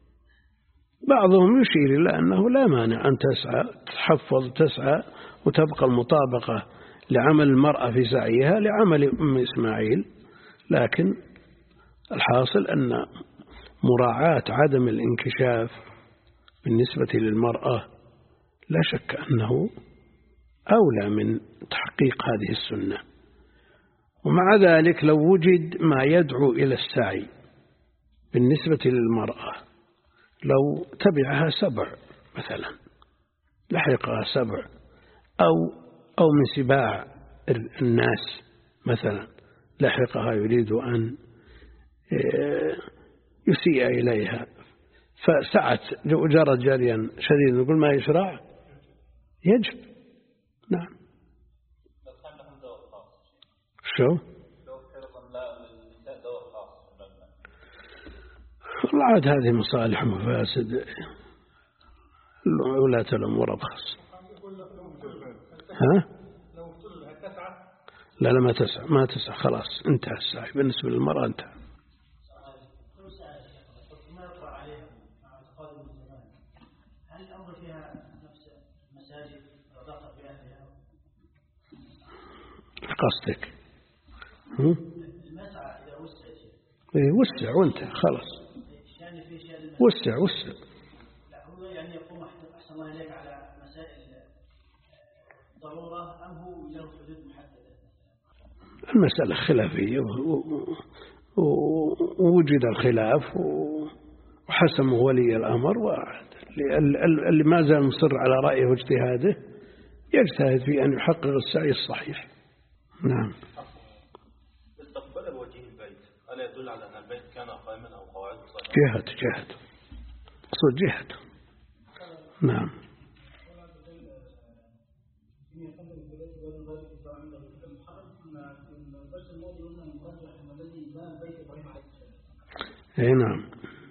بعضهم يشير إلى أنه لا مانع أن تسعى تحفظ تسعى وتبقى المطابقة لعمل المرأة في سعيها لعمل أم إسماعيل، لكن الحاصل أن مراعاة عدم الانكشاف بالنسبة للمرأة لا شك أنه أولى من تحقيق هذه السنة. ومع ذلك لو وجد ما يدعو إلى السعي بالنسبة للمرأة، لو تبعها سبع مثلا لحقها سبع أو أو من سباع الناس مثلا لحقها يريد أن يسيء إليها فسعت جرت جريا شديد، نقول ما يشرع؟ يجب. نعم. شو؟ والله عاد هذه مصالح ومفاسد ولاة الأمور أبخص. ها؟ لا لا ما تسع ما تسع خلاص انتهى السعي بالنسبة للمرأة انتهى. قصدك المسعى إذا وسع إيه وسع وانتهى خلاص وسع وسع. لا هو يعني يقوم أحسن الله إليك على مسائل ضرورة أم هو له حدود محددة؟ المسألة خلافية ووجد الخلاف وحسمه ولي الأمر، واللي ما زال مصر على رأيه واجتهاده يجتهد في أن يحقق السعي الصحيح. نعم. استقبال بوجه البيت ألا يدل على أن البيت كان قائما أو قواعد صحيحة؟ جهة جهة أصل جهة. نعم. اي نعم.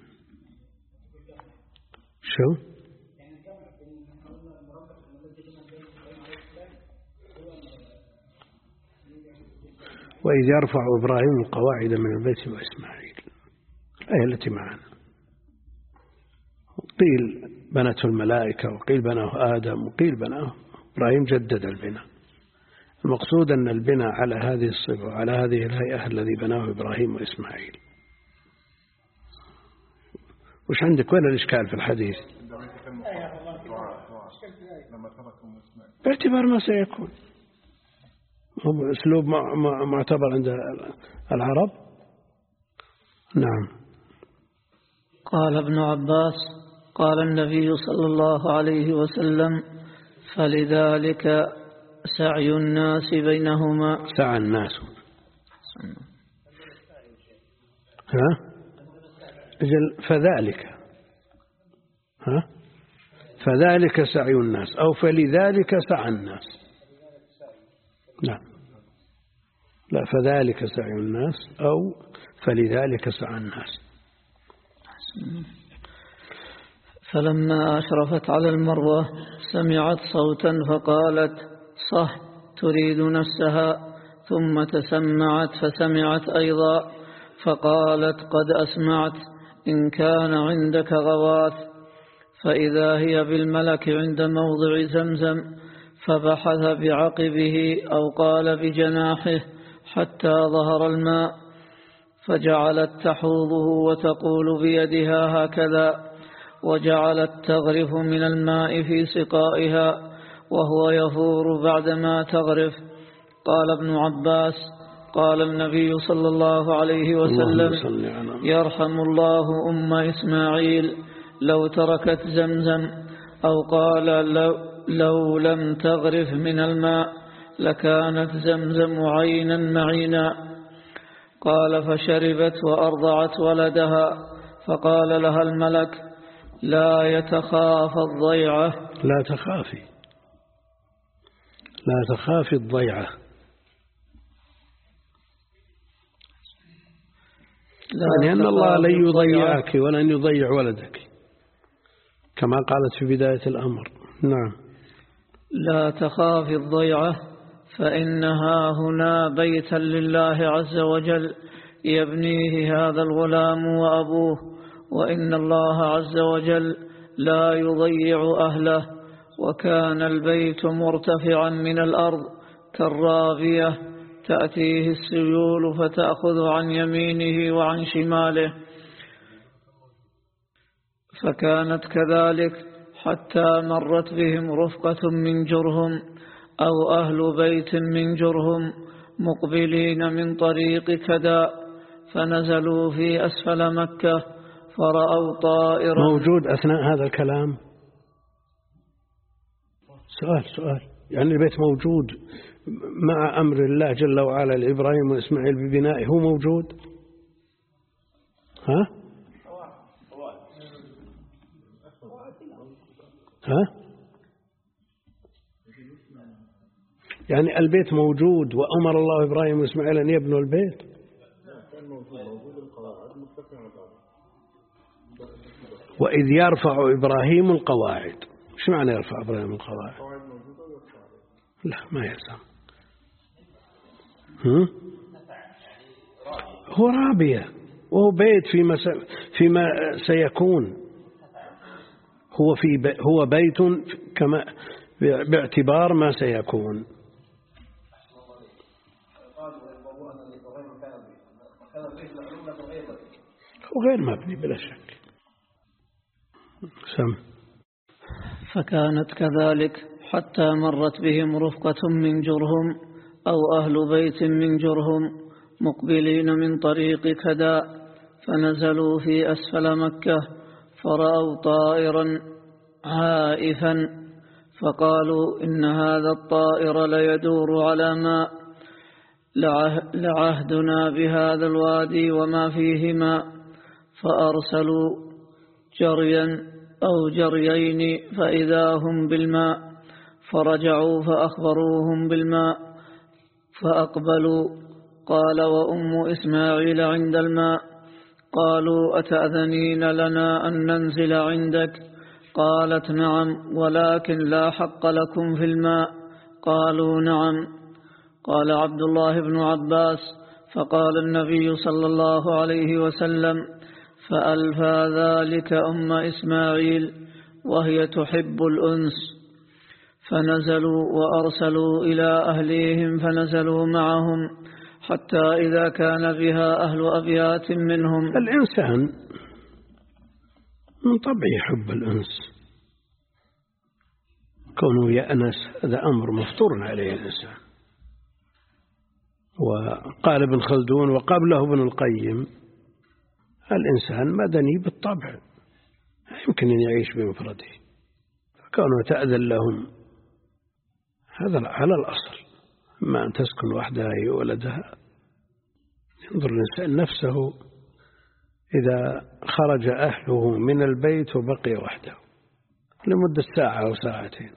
شو وإذ يرفع إبراهيم القواعد من البيت وإسماعيل، أي التي معنا. قيل بنته الملائكة، وقيل بناه آدم، وقيل بناه إبراهيم، جدد البناء. المقصود أن البناء على هذه الصفة وعلى هذه الهيئة الذي بناه إبراهيم وإسماعيل. وش عندك وين الإشكال في الحديث؟ باعتبار ما سيكون، هو أسلوب معتبر عند العرب. نعم. قال ابن عباس: قال النبي صلى الله عليه وسلم: فلذلك سعي الناس بينهما. سعى الناس، ها أجل فذلك، ها فذلك سعي الناس أو فلذلك سعى الناس. لا لا فذلك سعي الناس أو فلذلك سعى الناس. فلما أشرفت على المروة سمعت صوتا فقالت: صح، تريد نفسها، ثم تسمعت فسمعت أيضا فقالت: قد أسمعت، إن كان عندك غواث. فإذا هي بالملك عند موضع زمزم، فبحث بعقبه أو قال بجناحه حتى ظهر الماء، فجعلت تحوضه وتقول بيدها هكذا، وجعلت تغرف من الماء في سقائها وهو يفور بعدما تغرف. قال ابن عباس: قال النبي صلى الله عليه وسلم: يرحم الله أم إسماعيل لو تركت زمزم، أو قال لو, لو لم تغرف من الماء لكانت زمزم عينا معينا. قال: فشربت وأرضعت ولدها، فقال لها الملك: لا يتخاف الضيعة. لا تخافي، لا تخافي الضيعة، يعني أن الله لن يضيعك ولن يضيع ولدك كما قالت في بداية الأمر. نعم. لا تخافي الضيعة، فإنها هنا بيتا لله عز وجل يبنيه هذا الغلام وأبوه، وإن الله عز وجل لا يضيع أهله. وكان البيت مرتفعا من الأرض كالرابية، تأتيه السيول فتأخذ عن يمينه وعن شماله، فكانت كذلك حتى مرت بهم رفقة من جرهم أو أهل بيت من جرهم مقبلين من طريق كذا، فنزلوا في أسفل مكة فرأوا طائرا. موجود أثناء هذا الكلام سؤال سؤال يعني البيت موجود مع أمر الله جل وعلا لإبراهيم وإسماعيل ببنائه، هو موجود؟ ها؟ ها؟ يعني البيت موجود وأمر الله إبراهيم وإسماعيل أن يبنوا البيت؟ وإذ يرفع إبراهيم القواعد، شو معنى يرفع إبراهيم القواعد؟ لا ما يلزم. هو رابية وهو بيت فيما فيما سيكون، هو في بي هو بيت كما باعتبار ما سيكون. هو غير مبني بلا شك. سم. فكانت كذلك حتى مرت بهم رفقة من جرهم أو أهل بيت من جرهم مقبلين من طريق كذا، فنزلوا في أسفل مكة فرأوا طائرا عائفا، فقالوا: إن هذا الطائر ليدور على ماء، لعهدنا بهذا الوادي وما فيه ماء. فأرسلوا جريا أو جريين فإذا هم بالماء، فرجعوا فأخبروهم بالماء فأقبلوا. قال: وأم إسماعيل عند الماء. قالوا: أتأذنين لنا أن ننزل عندك؟ قالت: نعم، ولكن لا حق لكم في الماء. قالوا: نعم. قال عبد الله بن عباس: فقال النبي صلى الله عليه وسلم: فألفى ذلك أم إسماعيل وهي تحب الأنس. فنزلوا وأرسلوا إلى أهليهم فنزلوا معهم حتى إذا كان بها أهل أبيات منهم. الإنسان من طبعه يحب الأنس، كونه يأنس هذا أمر مفطور عليه الإنسان. وقال ابن خلدون وقبله ابن القيم: الإنسان مدني بالطبع، يمكن أن يعيش بمفرده، فكونه تأذن لهم هذا على الأصل. أما أن تسكن وحدها هي ولدها، ينظر الإنسان نفسه إذا خرج أهله من البيت وبقي وحده لمدة ساعة أو ساعتين،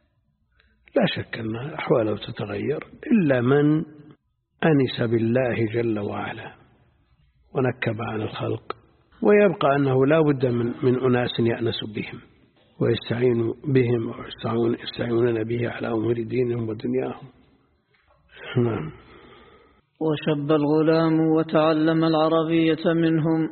لا شك أن أحواله تتغير، إلا من أنس بالله جل وعلا ونكب عن الخلق، ويبقى أنه لا بد من, من أناس يأنس بهم ويستعين بهم ويستعينون به على أمور دينهم ودنياهم. نعم. وشب الغلام وتعلم العربية منهم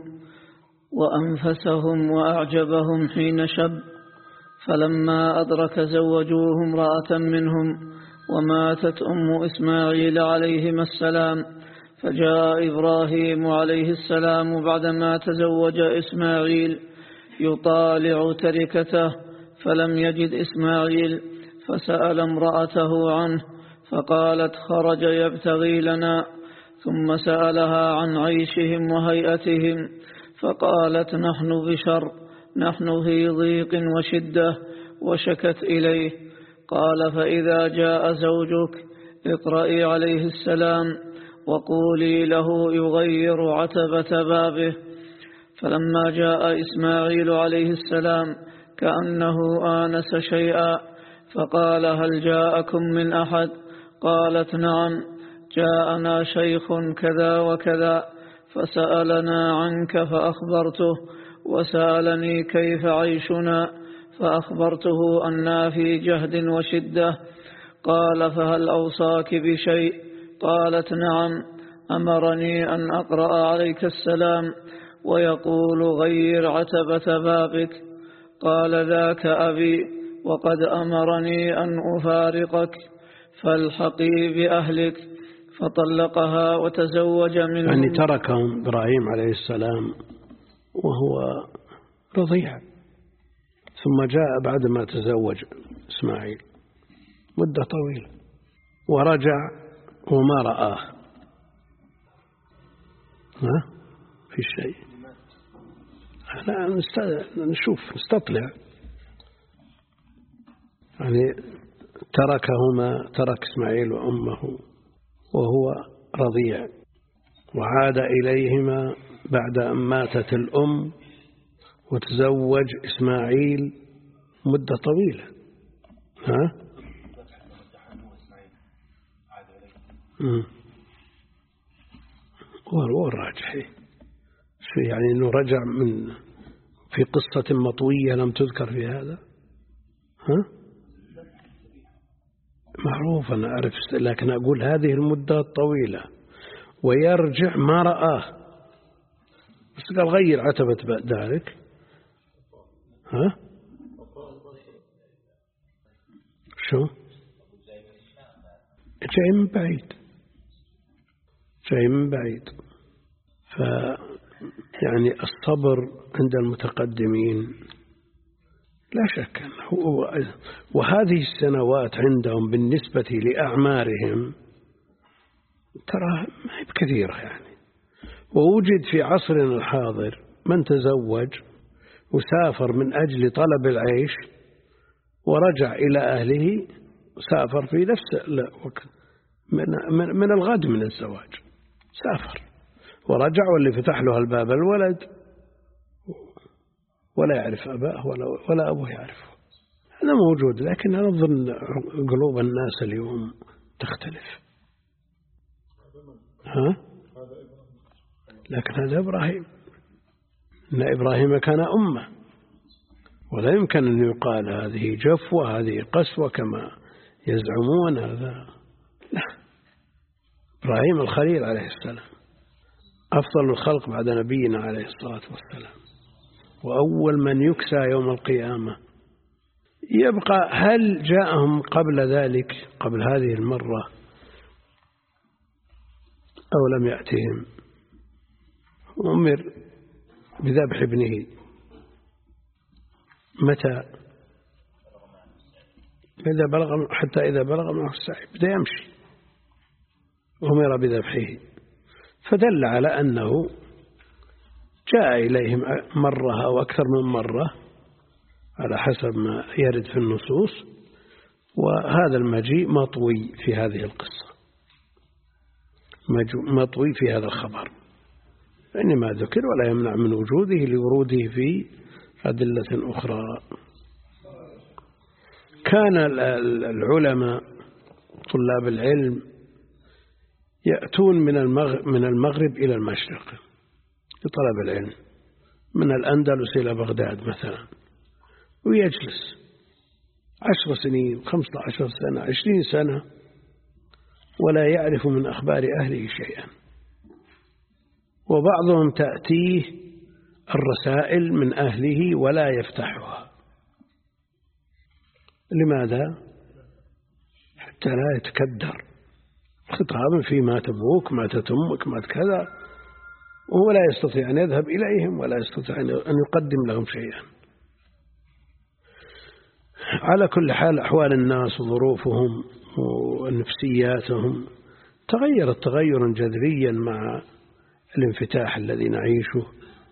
وأنفسهم وأعجبهم حين شب، فلما أدرك زوجوه امرأة منهم، وماتت أم إسماعيل عليهما السلام. فجاء إبراهيم عليه السلام بعدما تزوج إسماعيل يطالع تركته فلم يجد إسماعيل، فسأل امرأته عنه فقالت: خرج يبتغي لنا. ثم سألها عن عيشهم وهيئتهم فقالت: نحن بشر، نحن في ضيق وشدة، وشكت إليه. قال: فإذا جاء زوجك اقرئي عليه السلام وقولي له يغير عتبة بابه. فلما جاء إسماعيل عليه السلام كأنه آنس شيئا فقال: هل جاءكم من أحد؟ قالت: نعم، جاءنا شيخ كذا وكذا فسألنا عنك فأخبرته، وسألني كيف عيشنا فأخبرته أننا في جهد وشدة. قال: فهل أوصاك بشيء؟ قالت: نعم، أمرني أن أقرأ عليك السلام ويقول غير عتبة بابك. قال: ذاك أبي، وقد أمرني أن أفارقك، فالحقي بأهلك. فطلقها وتزوج منهم. يعني تركهم إبراهيم عليه السلام وهو رضيع، ثم جاء بعدما تزوج إسماعيل مدة طويلة ورجع وما رآه. ها في شيء، احنا نشوف نستطلع. يعني تركهما، ترك إسماعيل وأمه وهو رضيع، وعاد إليهما بعد أن ماتت الأم وتزوج إسماعيل مدة طويلة. ها هو الراجح يعني أنه رجع من في قصة مطوية لم تذكر في هذا. ها معروف أنا أعرف، لكن أقول هذه المدة الطويلة ويرجع ما رآه، بس قال غير عتبة ذلك. ها شو جاي من بعيد، جاي من بعيد. ف يعني الصبر عند المتقدمين لا شك أنه، وهذه السنوات عندهم بالنسبة لأعمارهم ترى ما هي بكثيرة يعني. ووجد في عصرنا الحاضر من تزوج وسافر من أجل طلب العيش ورجع إلى أهله، سافر في نفس الوقت من, من الغد من الزواج، سافر ورجع، واللي فتح له الباب الولد ولا يعرف أباه ولا, ولا أبوه يعرفه. هذا موجود، لكن أنا أظن قلوب الناس اليوم تختلف. ها؟ لكن هذا إبراهيم، إن إبراهيم كان أمة، ولا يمكن أن يقال هذه جفوة هذه قسوة كما يزعمون. هذا لا، إبراهيم الخليل عليه السلام أفضل الخلق بعد نبينا عليه الصلاة والسلام، وأول من يكسى يوم القيامة. يبقى هل جاءهم قبل ذلك، قبل هذه المرة، أو لم يأتهم؟ أمر بذبح ابنه متى؟ إذا بلغ، حتى إذا بلغ معه السعي بدأ يمشي أمر بذبحه، فدل على أنه جاء إليهم مرة أو أكثر من مرة على حسب ما يرد في النصوص، وهذا المجيء مطوي في هذه القصة، مطوي في هذا الخبر، إنما ذكر ولا يمنع من وجوده لوروده في أدلة أخرى. كان العلماء طلاب العلم يأتون من المغرب إلى المشرق لطلب العلم، من الأندلس إلى بغداد مثلا، ويجلس عشر سنين، خمسة عشر سنة، عشرين سنة، ولا يعرف من أخبار أهله شيئا. وبعضهم تأتيه الرسائل من أهله ولا يفتحها. لماذا؟ حتى لا يتكدر خطابا في مات أبوك، مات أمك، مات كذا، وهو لا يستطيع أن يذهب إليهم ولا يستطيع أن يقدم لهم شيئا. على كل حال أحوال الناس وظروفهم ونفسياتهم تغيرت تغيرا جذريا مع الانفتاح الذي نعيشه.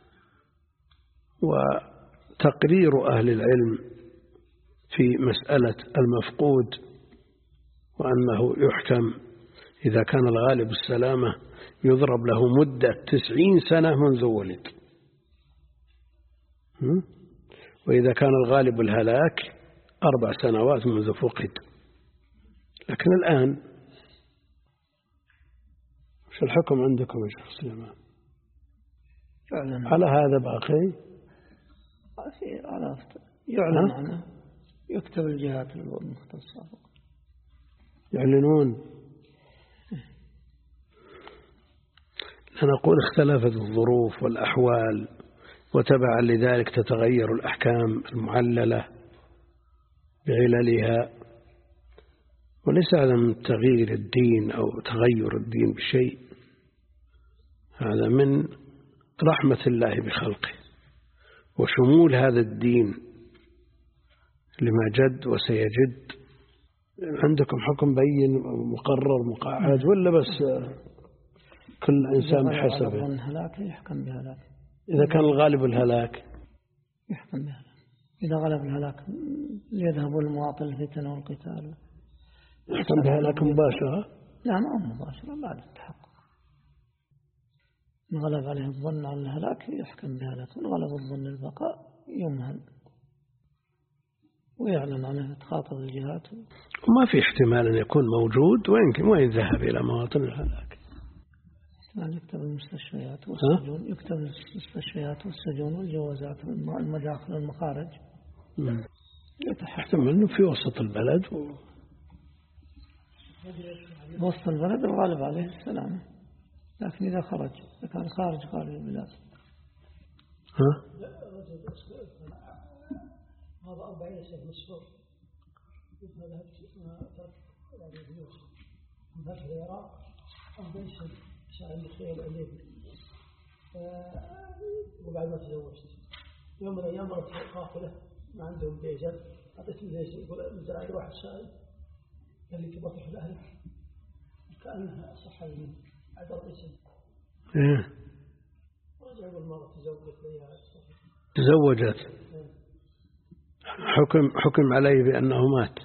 وتقرير أهل العلم في مسألة المفقود، وأنه يحكم إذا كان الغالب السلامة يضرب له مدة تسعين سنة منذ ولد، وإذا كان الغالب الهلاك أربع سنوات منذ فقد. لكن الآن شو الحكم عندكم يا شيخ سليمان؟ على هذا باقي يعلن عنه، يكتب الجهات المختصة يعلنون. نقول اختلفت الظروف والأحوال، وتبعا لذلك تتغير الأحكام المعللة بعللها، وليس هذا من تغيير الدين أو تغير الدين بشيء، هذا من رحمة الله بخلقه وشمول هذا الدين لما جد وسيجد. عندكم حكم بين مقرر مقاعد، ولا بس كل إنسان بحسبه؟ يحكم بهلاك. إذا كان الغالب الهلاك يحكم بهلاك. إذا غلب الهلاك ليذهب المواطن الفتن والقتال، يحكم بهلاك مباشرة؟ لا، ما هو مباشرة، بعد التحقق. إن غلب عليه الظن على الهلاك يحكم بهلاك، وإن غلب الظن البقاء يمهل ويعلن عنه، تخاطب الجهات. وما في احتمال أن يكون موجود، وين وين ذهب إلى مواطن الهلاك؟ احتمال يكتب المستشفيات والسجون، يكتب المستشفيات والسجون والجوازات والمداخل والمخارج. يحتمل أنه في وسط البلد و... وسط البلد الغالب عليه السلام، لكن إذا خرج، إذا كان خارج خارج البلاد. ها؟ هذا أربعين سنة مشهور يذهب يعني بيوصل من فتح العراق أربعين سنة شاعر الخير العليبي. وبعد ما تزوجت يوم من الأيام مرت قافلة ما عندهم ديزل، أعطيتني ديزل، يقول المزارعي واحد شاعر قال لي تبغى تروح لأهلك، كأنها صح مني بعد أربعين سنة. ورجع يقول مرة تزوجت ليها تزوجت، حكم حكم عليه بأنه مات.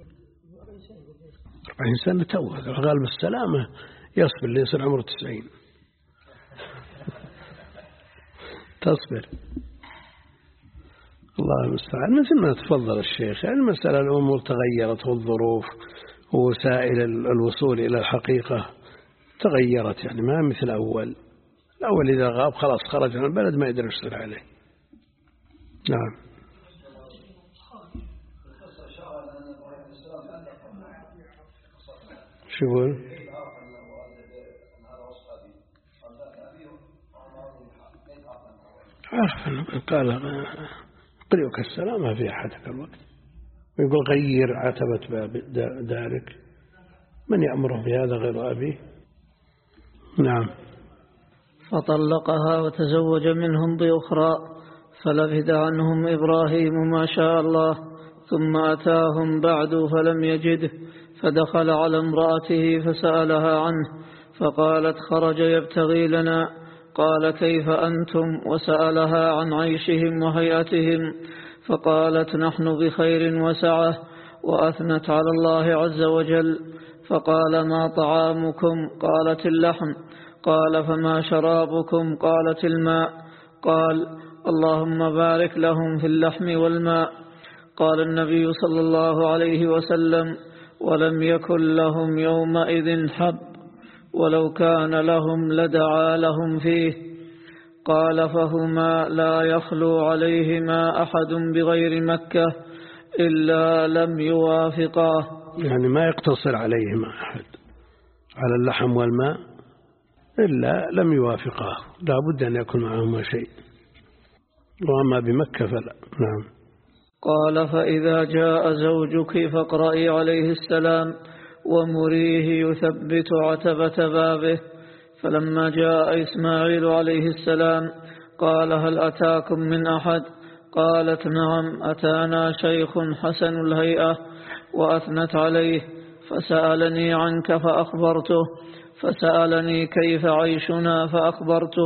أربعين سنة توه، غالب السلامة يصبر اللي يصير عمره تسعين. تصبر. الله المستعان. مثل ما تفضل الشيخ، يعني المسألة الأمور تغيرت والظروف ووسائل الوصول إلى الحقيقة تغيرت، يعني ما مثل أول. الأول إذا غاب خلاص خرج من البلد ما يدري يصير عليه. نعم. شو يقول؟ قال قرئك السلام ما في أحدك الوقت، ويقول غير عتبة باب دارك، من يأمره بهذا غير أبيه؟ نعم. فطلقها وتزوج منهم بأخرى، فلبث عنهم إبراهيم ما شاء الله، ثم أتاهم بعد فلم يجده، فدخل على امرأته فسألها عنه، فقالت خرج يبتغي لنا. قال كيف أنتم؟ وسألها عن عيشهم وهيئتهم، فقالت نحن بخير وسعة، وأثنت على الله عز وجل. فقال ما طعامكم؟ قالت اللحم. قال فما شرابكم؟ قالت الماء. قال اللهم بارك لهم في اللحم والماء. قال النبي صلى الله عليه وسلم ولم يكن لهم يومئذ حب، ولو كان لهم لدعا لهم فيه. قال فهما لا يخلو عليهما أحد بغير مكة إلا لم يوافقاه، يعني ما يقتصر عليهما أحد على اللحم والماء إلا لم يوافقاه، لا بد أن يكون معهما شيء، وأما بمكة فلا. نعم. قال فإذا جاء زوجك فاقرئي عليه السلام ومريه يثبت عتبة بابه. فلما جاء إسماعيل عليه السلام قال هل أتاكم من أحد؟ قالت نعم، أتانا شيخ حسن الهيئة وأثنت عليه، فسألني عنك فأخبرته، فسألني كيف عيشنا فأخبرته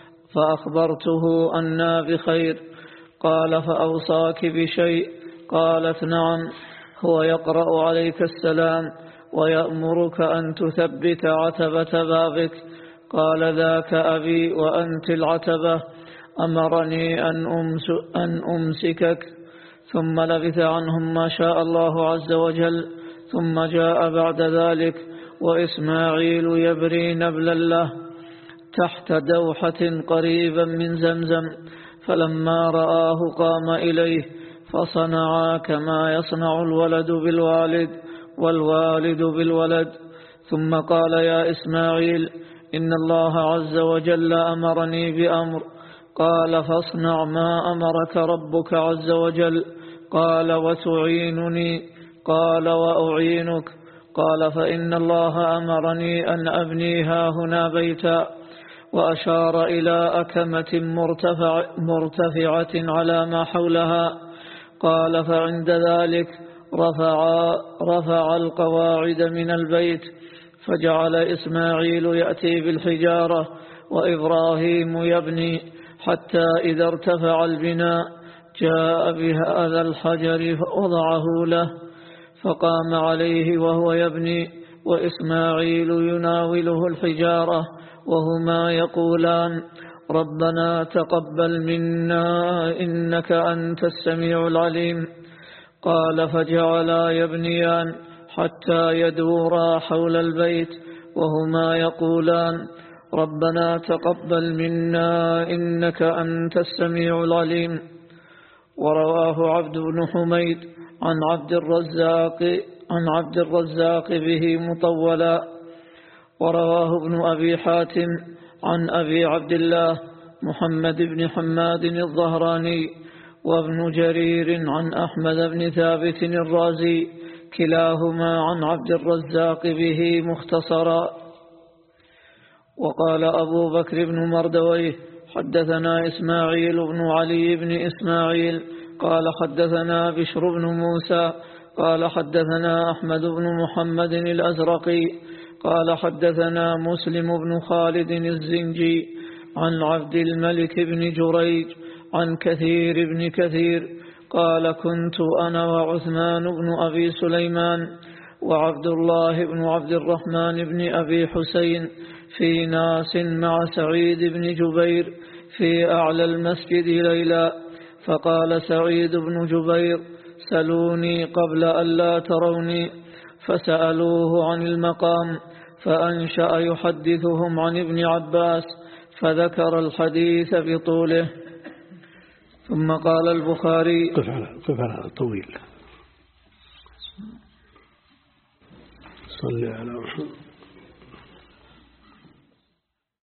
فأخبرته أنا بخير. قال فأوصاك بشيء؟ قالت نعم، هو يقرأ عليك السلام ويأمرك أن تثبت عتبة بابك. قال ذاك أبي وأنت العتبة، أمرني أن, أمس أن أمسكك. ثم لبث عنهم ما شاء الله عز وجل، ثم جاء بعد ذلك وإسماعيل يبري نبلا له تحت دوحة قريبا من زمزم، فلما رآه قام إليه، فصنعا كما يصنع الولد بالوالد والوالد بالولد. ثم قال يا إسماعيل إن الله عز وجل أمرني بأمر. قال فاصنع ما أمرك ربك عز وجل. قال وتعينني؟ قال وأعينك. قال فإن الله أمرني أن أبني هاهنا بيتا، وأشار إلى أكمة مرتفع مرتفعة على ما حولها. قال فعند ذلك رفع, رفع القواعد من البيت، فجعل إسماعيل يأتي بالحجارة وإبراهيم يبني، حتى إذا ارتفع البناء جاء بهذا الحجر فوضعه له، فقام عليه وهو يبني، وإسماعيل يناوله الحجارة، وهما يقولان ربنا تقبل منا إنك أنت السميع العليم. قال فجعلا يبنيان حتى يدورا حول البيت، وهما يقولان ربنا تقبل منا إنك أنت السميع العليم. ورواه عبد بن حميد عن عبد الرزاق عن عبد الرزاق به مطولا. ورواه ابن أبي حاتم عن أبي عبد الله محمد بن حماد الظهراني، وابن جرير عن أحمد بن ثابت الرازي، كلاهما عن عبد الرزاق به مختصرا. وقال أبو بكر بن مردويه حدثنا إسماعيل بن علي بن إسماعيل قال حدثنا بشر بن موسى قال حدثنا أحمد بن محمد الأزرقي قال حدثنا مسلم بن خالد الزنجي عن عبد الملك بن جريج عن كثير بن كثير قال كنت أنا وعثمان بن أبي سليمان وعبد الله بن عبد الرحمن بن أبي حسين في ناس مع سعيد بن جبير في أعلى المسجد ليلا، فقال سعيد بن جبير سلوني قبل أن لا تروني، فسألوه عن المقام فأنشأ يحدثهم عن ابن عباس فذكر الحديث بطوله. ثم قال البخاري قف على قف على طويل. صلي على محمد.